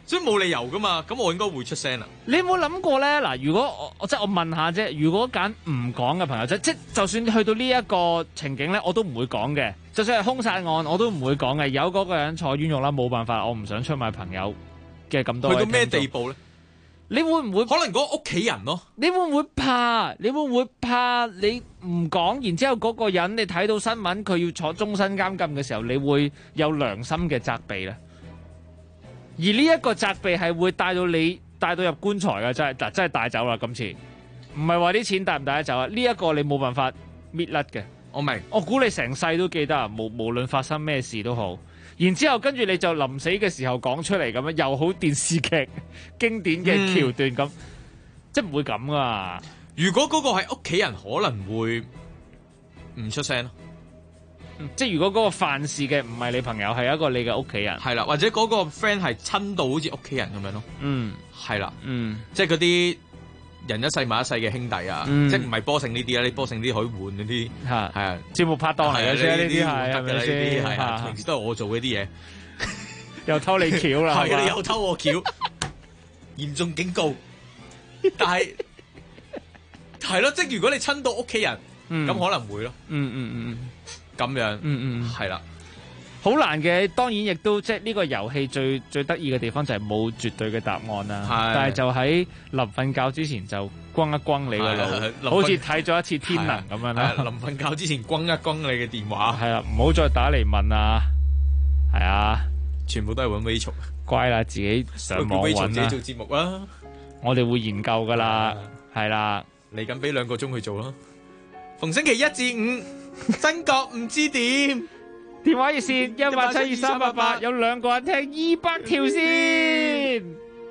所以冇理由噶嘛。咁我應該會出聲啦。 你有冇諗過咧？嗱，如果我即係我問下啫，如果揀唔講嘅朋友即就算去到呢一個情景咧，我都唔會講嘅。就算係兇殺案，我都唔會講嘅。有嗰個人坐冤獄啦，冇辦法，我唔想出賣朋友嘅咁多。 去到咩地步咧？ 你會唔會可能嗰屋企人咯？ 你會唔會怕？你會唔會怕？你唔講，然之後嗰個人你睇到新聞佢要坐終身監禁嘅時候，你會有良心嘅責備咧？而呢一個責備係會帶到入棺材嘅，真係帶走啦！今次唔係話啲錢帶唔帶得走啊？呢一個你冇辦法搣甩嘅。 我明， 我估你成世都記得啊！無論發生咩事都好。然之後跟住你就臨死嘅時候講出嚟咁樣，又好電視劇經典嘅橋段咁，即係唔會咁噶。 如果嗰個係屋企人，可能會唔出聲咯。 即係如果嗰個犯事嘅唔係你朋友，係一個你嘅屋企人， 係啦，或者嗰個 friend 係親到好似屋企人咁樣咯。係啦，即係嗰啲人一世物一世嘅兄弟啊，即係唔係波勝呢啲啊？你波勝啲可以換嗰啲係啊， 節目拍檔嚟嘅啫，呢啲係咪先？ 係啊，平時都係我做嗰啲嘢， 又偷你橋啦， 係啊，你又偷我橋，嚴重警告。但係係咯，即係如果你親到屋企人，咁可能會咯。咁樣，係啦， 好難嘅。當然亦都即係呢個遊戲最得意嘅地方就係冇絕對嘅答案啦。但係就喺臨瞓覺之前就轟一轟你個腦，好似睇咗一次天能咁樣啦。 臨瞓覺之前轟一轟你嘅電話， 係啦，唔好再打嚟問啊。係啊， 全部都係揾 Rachel， 乖啦，自己上網揾啦。 自己做節目啦， 我哋會研究噶啦，係啦， 嚟緊俾2個鐘去做啦。逢星期1至5。真覺唔知點， 電話熱線1872388，有2個人聽200條線。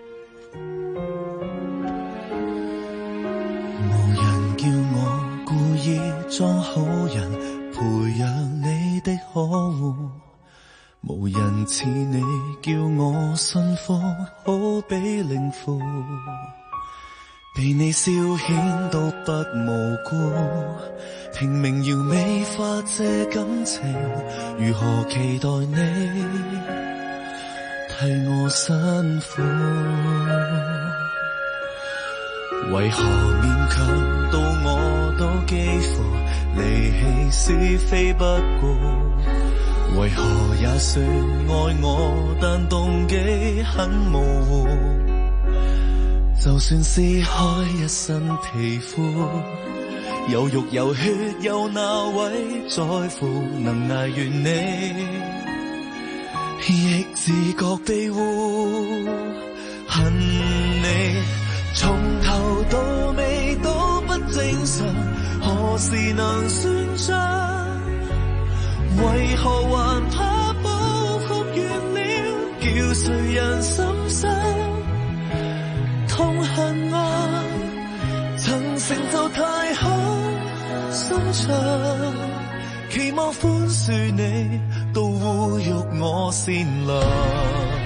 無人叫我故意裝好人，培養你的可惡，無人似你叫我信服，好比靈符，被你消遣到不無辜，拼命要美化這感情，如何期待你替我辛苦？為何勉強到我都幾乎離棄是非不顧？為何也算愛我，但動機很模糊？就算撕開一身皮膚，有肉有血有哪位在乎？能捱完你，亦自覺庇護。恨你從頭到尾都不正常，何時能算賬？為何還怕報復完了，叫誰人心傷？痛恨我曾成就太好心腸，期望寬恕你，到侮辱我善良。